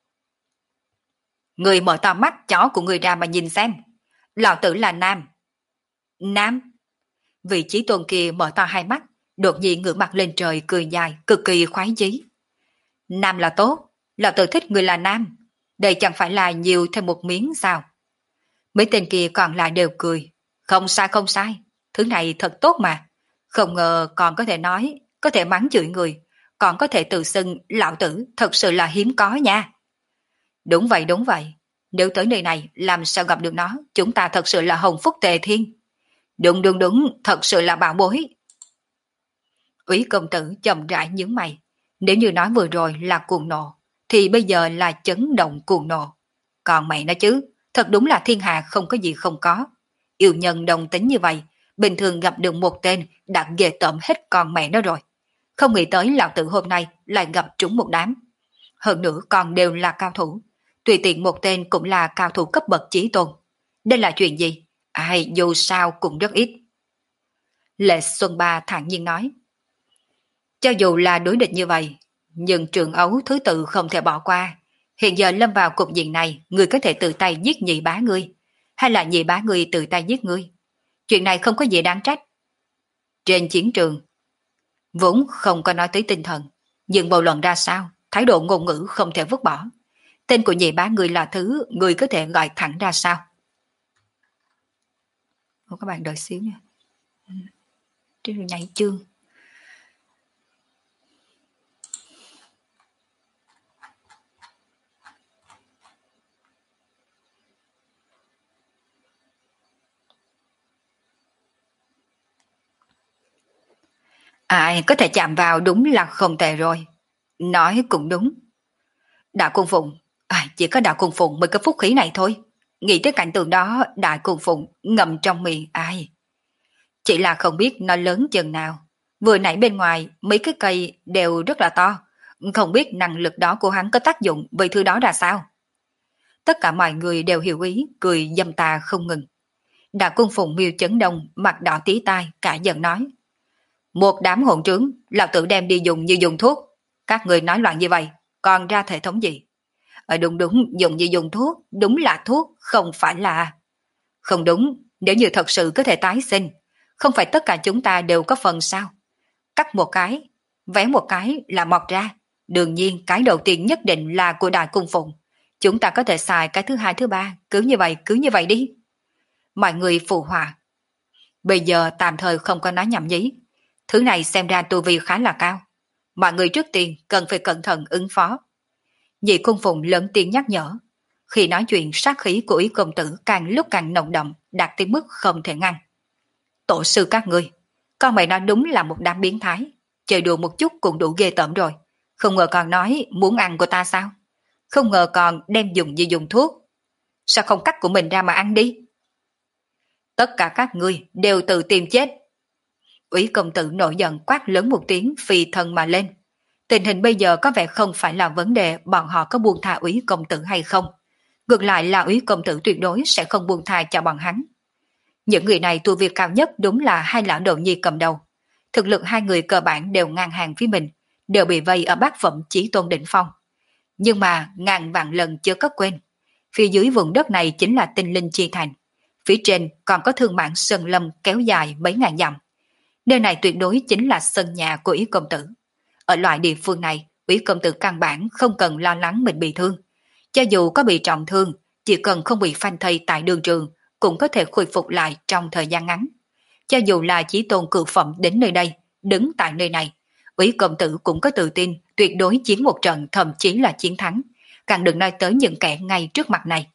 Người mở to mắt chó của người ra mà nhìn xem. Lão tử là nam. Nam? Vị chí tôn kia mở to hai mắt, đột nhiên ngửa mặt lên trời cười dài, cực kỳ khoái chí. Nam là tốt, lão tử thích người là nam. Đây chẳng phải là nhiều thêm một miếng sao? Mấy tên kia còn lại đều cười. Không sai không sai, thứ này thật tốt mà. Không ngờ còn có thể nói, có thể mắng chửi người, còn có thể tự xưng lão tử thật sự là hiếm có nha. Đúng vậy đúng vậy, nếu tới nơi này làm sao gặp được nó, chúng ta thật sự là hồng phúc tề thiên. Đúng đúng đúng, thật sự là bảo bối. Úy công tử chậm rãi nhướng mày. Nếu như nói vừa rồi là cuồng nộ, thì bây giờ là chấn động cuồng nộ. Còn mày nói chứ, thật đúng là thiên hạ không có gì không có. Yêu nhân đồng tính như vậy, bình thường gặp được một tên đã ghê tởm hết con mẹ nó rồi. Không nghĩ tới lão tử hôm nay lại gặp trúng một đám. Hơn nữa còn đều là cao thủ. Tùy tiện một tên cũng là cao thủ cấp bậc chí tôn. Đây là chuyện gì? Ai dù sao cũng rất ít. Lệ Xuân Ba thản nhiên nói. Cho dù là đối địch như vậy, nhưng trường ấu thứ tự không thể bỏ qua. Hiện giờ lâm vào cục diện này, người có thể tự tay giết nhị bá ngươi, hay là nhị bá ngươi tự tay giết ngươi. Chuyện này không có gì đáng trách. Trên chiến trường, vốn không có nói tới tinh thần, nhưng bầu luận ra sao, thái độ ngôn ngữ không thể vứt bỏ. Tên của nhị bá ngươi là thứ người có thể gọi thẳng ra sao? Các bạn đợi xíu nha. Chứ nhảy chương. Ai có thể chạm vào đúng là không tệ rồi. Nói cũng đúng. Đạo Cung Phụng, à, chỉ có Đạo Cung Phụng mới có phúc khí này thôi. Nghĩ tới cảnh tượng đó, Đại Cung Phụng ngậm trong miệng ai. Chỉ là không biết nó lớn chừng nào. Vừa nãy bên ngoài, mấy cái cây đều rất là to. Không biết năng lực đó của hắn có tác dụng với thứ đó ra sao. Tất cả mọi người đều hiểu ý, cười dâm tà không ngừng. Đạo Cung Phụng miêu chấn đông, mặt đỏ tí tai, cả giận nói. Một đám hỗn trướng, lão tử đem đi dùng như dùng thuốc. Các người nói loạn như vậy, còn ra hệ thống gì? Ở đúng đúng, dùng như dùng thuốc, đúng là thuốc, không phải là... Không đúng, nếu như thật sự có thể tái sinh, không phải tất cả chúng ta đều có phần sao? Cắt một cái, vẽ một cái là mọc ra. Đương nhiên cái đầu tiên nhất định là của Đại Cung Phụng. Chúng ta có thể xài cái thứ hai thứ ba, cứ như vậy, cứ như vậy đi. Mọi người phụ họa. Bây giờ tạm thời không có nói nhảm nhí. Thứ này xem ra tu vi khá là cao. Mọi người trước tiên cần phải cẩn thận ứng phó. Nhị Cung Phụng lớn tiếng nhắc nhở. Khi nói chuyện sát khí của Úy công tử càng lúc càng nồng đậm, đạt tới mức không thể ngăn. Tổ sư các ngươi, con mày nói đúng là một đám biến thái, chơi đùa một chút cũng đủ ghê tởm rồi. Không ngờ còn nói muốn ăn của ta sao? Không ngờ còn đem dùng như dùng thuốc. Sao không cắt của mình ra mà ăn đi? Tất cả các ngươi đều tự tìm chết. Úy công tử nổi giận quát lớn một tiếng phi thân mà lên. Tình hình bây giờ có vẻ không phải là vấn đề bọn họ có buông tha Úy công tử hay không. Ngược lại là Úy công tử tuyệt đối sẽ không buông tha cho bọn hắn. Những người này tu vi cao nhất đúng là hai lão đầu nhi cầm đầu. Thực lực hai người cơ bản đều ngang hàng với mình, đều bị vây ở bát phẩm chí tôn đỉnh phong. Nhưng mà ngàn vạn lần chưa có quên, phía dưới vùng đất này chính là Tinh Linh Chi Thành. Phía trên còn có thương mãn sơn lâm kéo dài mấy ngàn dặm. Nơi này tuyệt đối chính là sân nhà của Úy công tử. Ở loại địa phương này, Úy công tử căn bản không cần lo lắng mình bị thương. Cho dù có bị trọng thương, chỉ cần không bị phanh thây tại đường trường, cũng có thể khôi phục lại trong thời gian ngắn. Cho dù là chí tôn cự phẩm đến nơi đây, đứng tại nơi này, Úy công tử cũng có tự tin tuyệt đối chiến một trận, thậm chí là chiến thắng, càng đừng nói tới những kẻ ngay trước mặt này.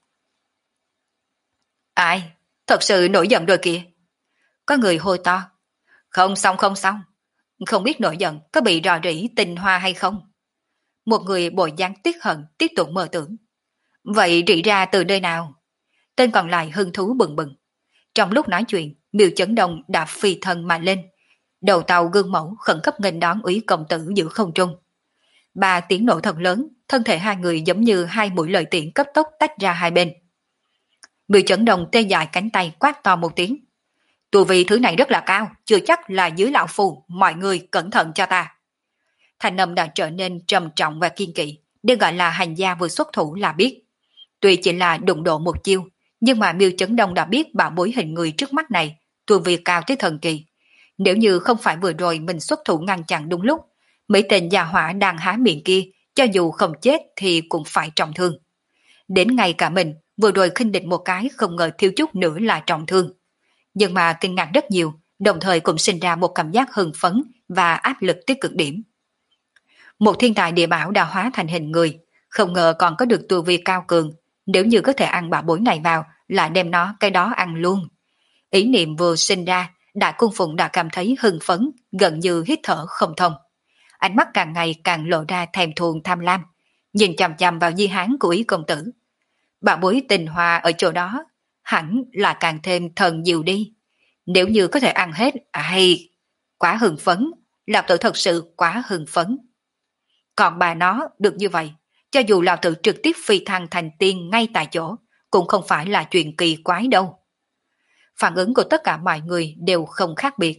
Ai? Thật sự nổi giận rồi kìa. Có người hô to. Không xong không xong. Không biết nổi giận có bị rò rỉ tình hoa hay không? Một người bộ dáng tiếc hận tiếp tục mơ tưởng. Vậy rỉ ra từ nơi nào? Tên còn lại hưng thú bừng bừng. Trong lúc nói chuyện, Miêu Chấn Đông đã phi thân mà lên. Đầu tàu gương mẫu khẩn cấp nghênh đón Úy công tử giữa không trung. Ba tiếng nổ thật lớn, thân thể hai người giống như hai mũi lợi tiễn cấp tốc tách ra hai bên. Miêu Chấn Đông tê dại cánh tay quát to một tiếng. Tu vi thứ này rất là cao, chưa chắc là dưới lão phù, mọi người cẩn thận cho ta. Thành âm đã trở nên trầm trọng và kiên kỵ, để gọi là hành gia vừa xuất thủ là biết. Tuy chỉ là đụng độ một chiêu, nhưng mà Miêu Chấn Đông đã biết bảo bối hình người trước mắt này, tu vi cao tới thần kỳ. Nếu như không phải vừa rồi mình xuất thủ ngăn chặn đúng lúc, mấy tên già hỏa đang há miệng kia, cho dù không chết thì cũng phải trọng thương. Đến ngay cả mình, vừa rồi khinh địch một cái không ngờ thiếu chút nữa là trọng thương. Nhưng mà kinh ngạc rất nhiều, đồng thời cũng sinh ra một cảm giác hưng phấn và áp lực tới cực điểm. Một thiên tài địa bảo đã hóa thành hình người, không ngờ còn có được tu vi cao cường, nếu như có thể ăn bảo bối này vào, lại đem nó cái đó ăn luôn. Ý niệm vừa sinh ra, Đại Cung Phụng đã cảm thấy hưng phấn, gần như hít thở không thông. Ánh mắt càng ngày càng lộ ra thèm thuồng tham lam, nhìn chằm chằm vào di hán của Úy công tử. Bảo bối tình hoa ở chỗ đó, hẳn là càng thêm thần diệu đi. Nếu như có thể ăn hết, ai... Quá hưng phấn, lão tử thật sự quá hưng phấn. Còn bà nó được như vậy, cho dù lão tử trực tiếp phi thăng thành tiên ngay tại chỗ, cũng không phải là chuyện kỳ quái đâu. Phản ứng của tất cả mọi người đều không khác biệt.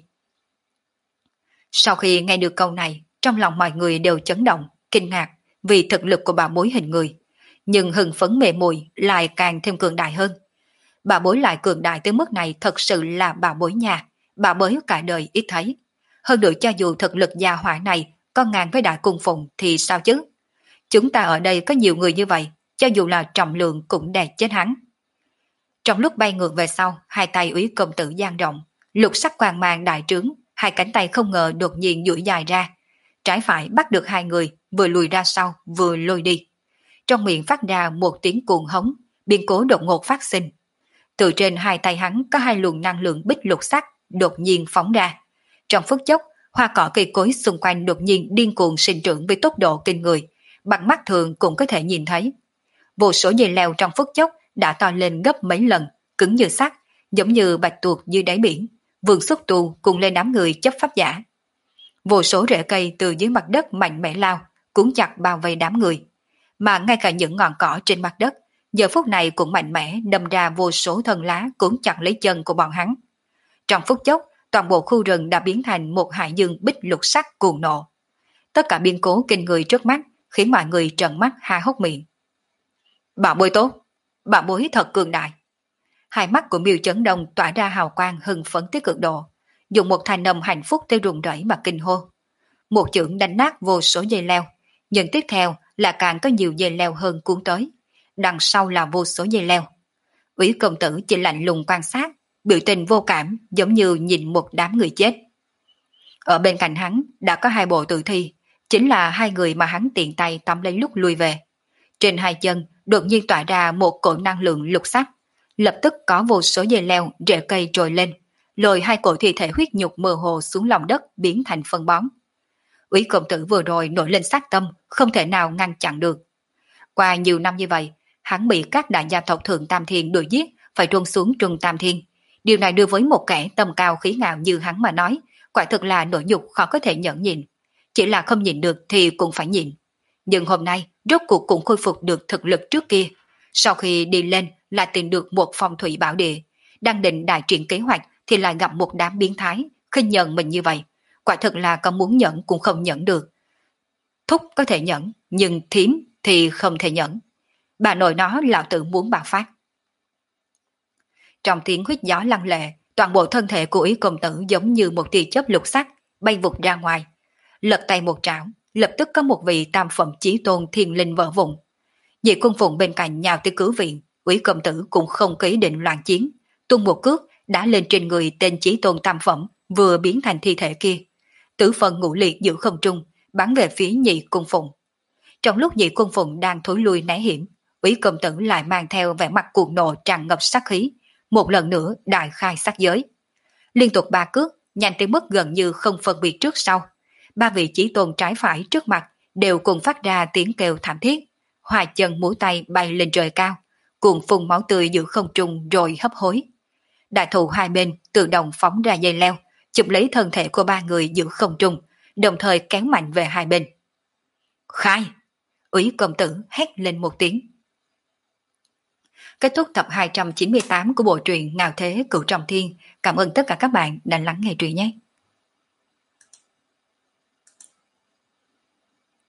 Sau khi nghe được câu này, trong lòng mọi người đều chấn động, kinh ngạc vì thực lực của bà bối hình người. Nhưng hưng phấn mê mùi lại càng thêm cường đại hơn. Bà bối lại cường đại tới mức này thật sự là bà bối nhà, bà bối cả đời ít thấy. Hơn nữa cho dù thực lực gia hỏa này có ngang với Đại Cung Phụng thì sao chứ? Chúng ta ở đây có nhiều người như vậy, cho dù là trọng lượng cũng đè chết hắn. Trong lúc bay ngược về sau, hai tay Úy công tử dang rộng, lục sắc quang mang đại trướng, hai cánh tay không ngờ đột nhiên duỗi dài ra. Trái phải bắt được hai người, vừa lùi ra sau, vừa lôi đi. Trong miệng phát ra một tiếng cuồng hống, biến cố đột ngột phát sinh. Từ trên hai tay hắn có hai luồng năng lượng bích lục sắc đột nhiên phóng ra. Trong phút chốc, hoa cỏ cây cối xung quanh đột nhiên điên cuồng sinh trưởng với tốc độ kinh người, bằng mắt thường cũng có thể nhìn thấy. Vô số dây leo trong phút chốc đã to lên gấp mấy lần, cứng như sắt, giống như bạch tuộc dưới đáy biển, vươn xúc tu cùng lên đám người chấp pháp giả. Vô số rễ cây từ dưới mặt đất mạnh mẽ lao, cuốn chặt bao vây đám người, mà ngay cả những ngọn cỏ trên mặt đất giờ phút này cũng mạnh mẽ đâm ra vô số thân lá cuốn chặt lấy chân của bọn hắn. Trong phút chốc, toàn bộ khu rừng đã biến thành một hải dương bích lục sắc cuồng nộ. Tất cả biến cố kinh người trước mắt khiến mọi người trợn mắt há hốc miệng. Bảo bối tốt, bảo bối thật cường đại. Hai mắt của Miêu Chấn Đông tỏa ra hào quang hưng phấn tới cực độ, dùng một thanh âm hạnh phúc tới rùng rẩy mà kinh hô. Một chưởng đánh nát vô số dây leo, nhưng tiếp theo là càng có nhiều dây leo hơn cuốn tới, đằng sau là vô số dây leo. Úy công tử chỉ lạnh lùng quan sát, biểu tình vô cảm giống như nhìn một đám người chết. Ở bên cạnh hắn đã có hai bộ tử thi, chính là hai người mà hắn tiện tay tóm lấy lúc lui về. Trên hai chân đột nhiên tỏa ra một cổ năng lượng lục sắc. Lập tức có vô số dây leo, rễ cây trồi lên, lôi hai cổ thi thể huyết nhục mơ hồ xuống lòng đất biến thành phân bón. Úy công tử vừa rồi nổi lên sát tâm, không thể nào ngăn chặn được. Qua nhiều năm như vậy, hắn bị các đại gia tộc Thượng Tam Thiên đuổi giết, phải truân xuống Trung Tam Thiên. Điều này đưa với một kẻ tầm cao khí ngạo như hắn mà nói, quả thực là nỗi nhục khó có thể nhẫn nhịn. Chỉ là không nhịn được thì cũng phải nhịn. Nhưng hôm nay, rốt cuộc cũng khôi phục được thực lực trước kia. Sau khi đi lên, lại tìm được một phong thủy bảo địa. Đang định đại triển kế hoạch thì lại gặp một đám biến thái, khinh nhẫn mình như vậy. Quả thực là có muốn nhẫn cũng không nhẫn được. Thúc có thể nhẫn, nhưng thím thì không thể nhẫn. Bà nội nó lão tử muốn bạo phát. Trong tiếng huyết gió lăng lệ, toàn bộ thân thể của Ý công tử giống như một tia chớp lục sắc, bay vụt ra ngoài. Lật tay một trảo, lập tức có một vị tam phẩm chí tôn thiên linh vỡ vụn. Dị cung phụng bên cạnh nhào tới cứu viện, Ý công tử cũng không ký định loạn chiến, tung một cước đã lên trên người tên chí tôn tam phẩm vừa biến thành thi thể kia. Tử phần ngũ liệt giữa không trung, bắn về phía nhị cung phụng. Trong lúc nhị cung phụng đang thối lui né hiểm, Úy công tử lại mang theo vẻ mặt cuồng nộ tràn ngập sát khí, một lần nữa đại khai sát giới. Liên tục ba cước, nhanh tới mức gần như không phân biệt trước sau. Ba vị chí tôn trái phải trước mặt đều cùng phát ra tiếng kêu thảm thiết, hòa chân múa tay bay lên trời cao, cuồng phun máu tươi giữa không trung rồi hấp hối. Đại thụ hai bên tự động phóng ra dây leo, chụp lấy thân thể của ba người giữa không trung, đồng thời kéo mạnh về hai bên. Khai! Úy công tử hét lên một tiếng. Kết thúc tập hai trăm chín mươi tám của bộ truyện Ngạo Thế Cửu Trọng Thiên. Cảm ơn tất cả các bạn đã lắng nghe truyện nhé.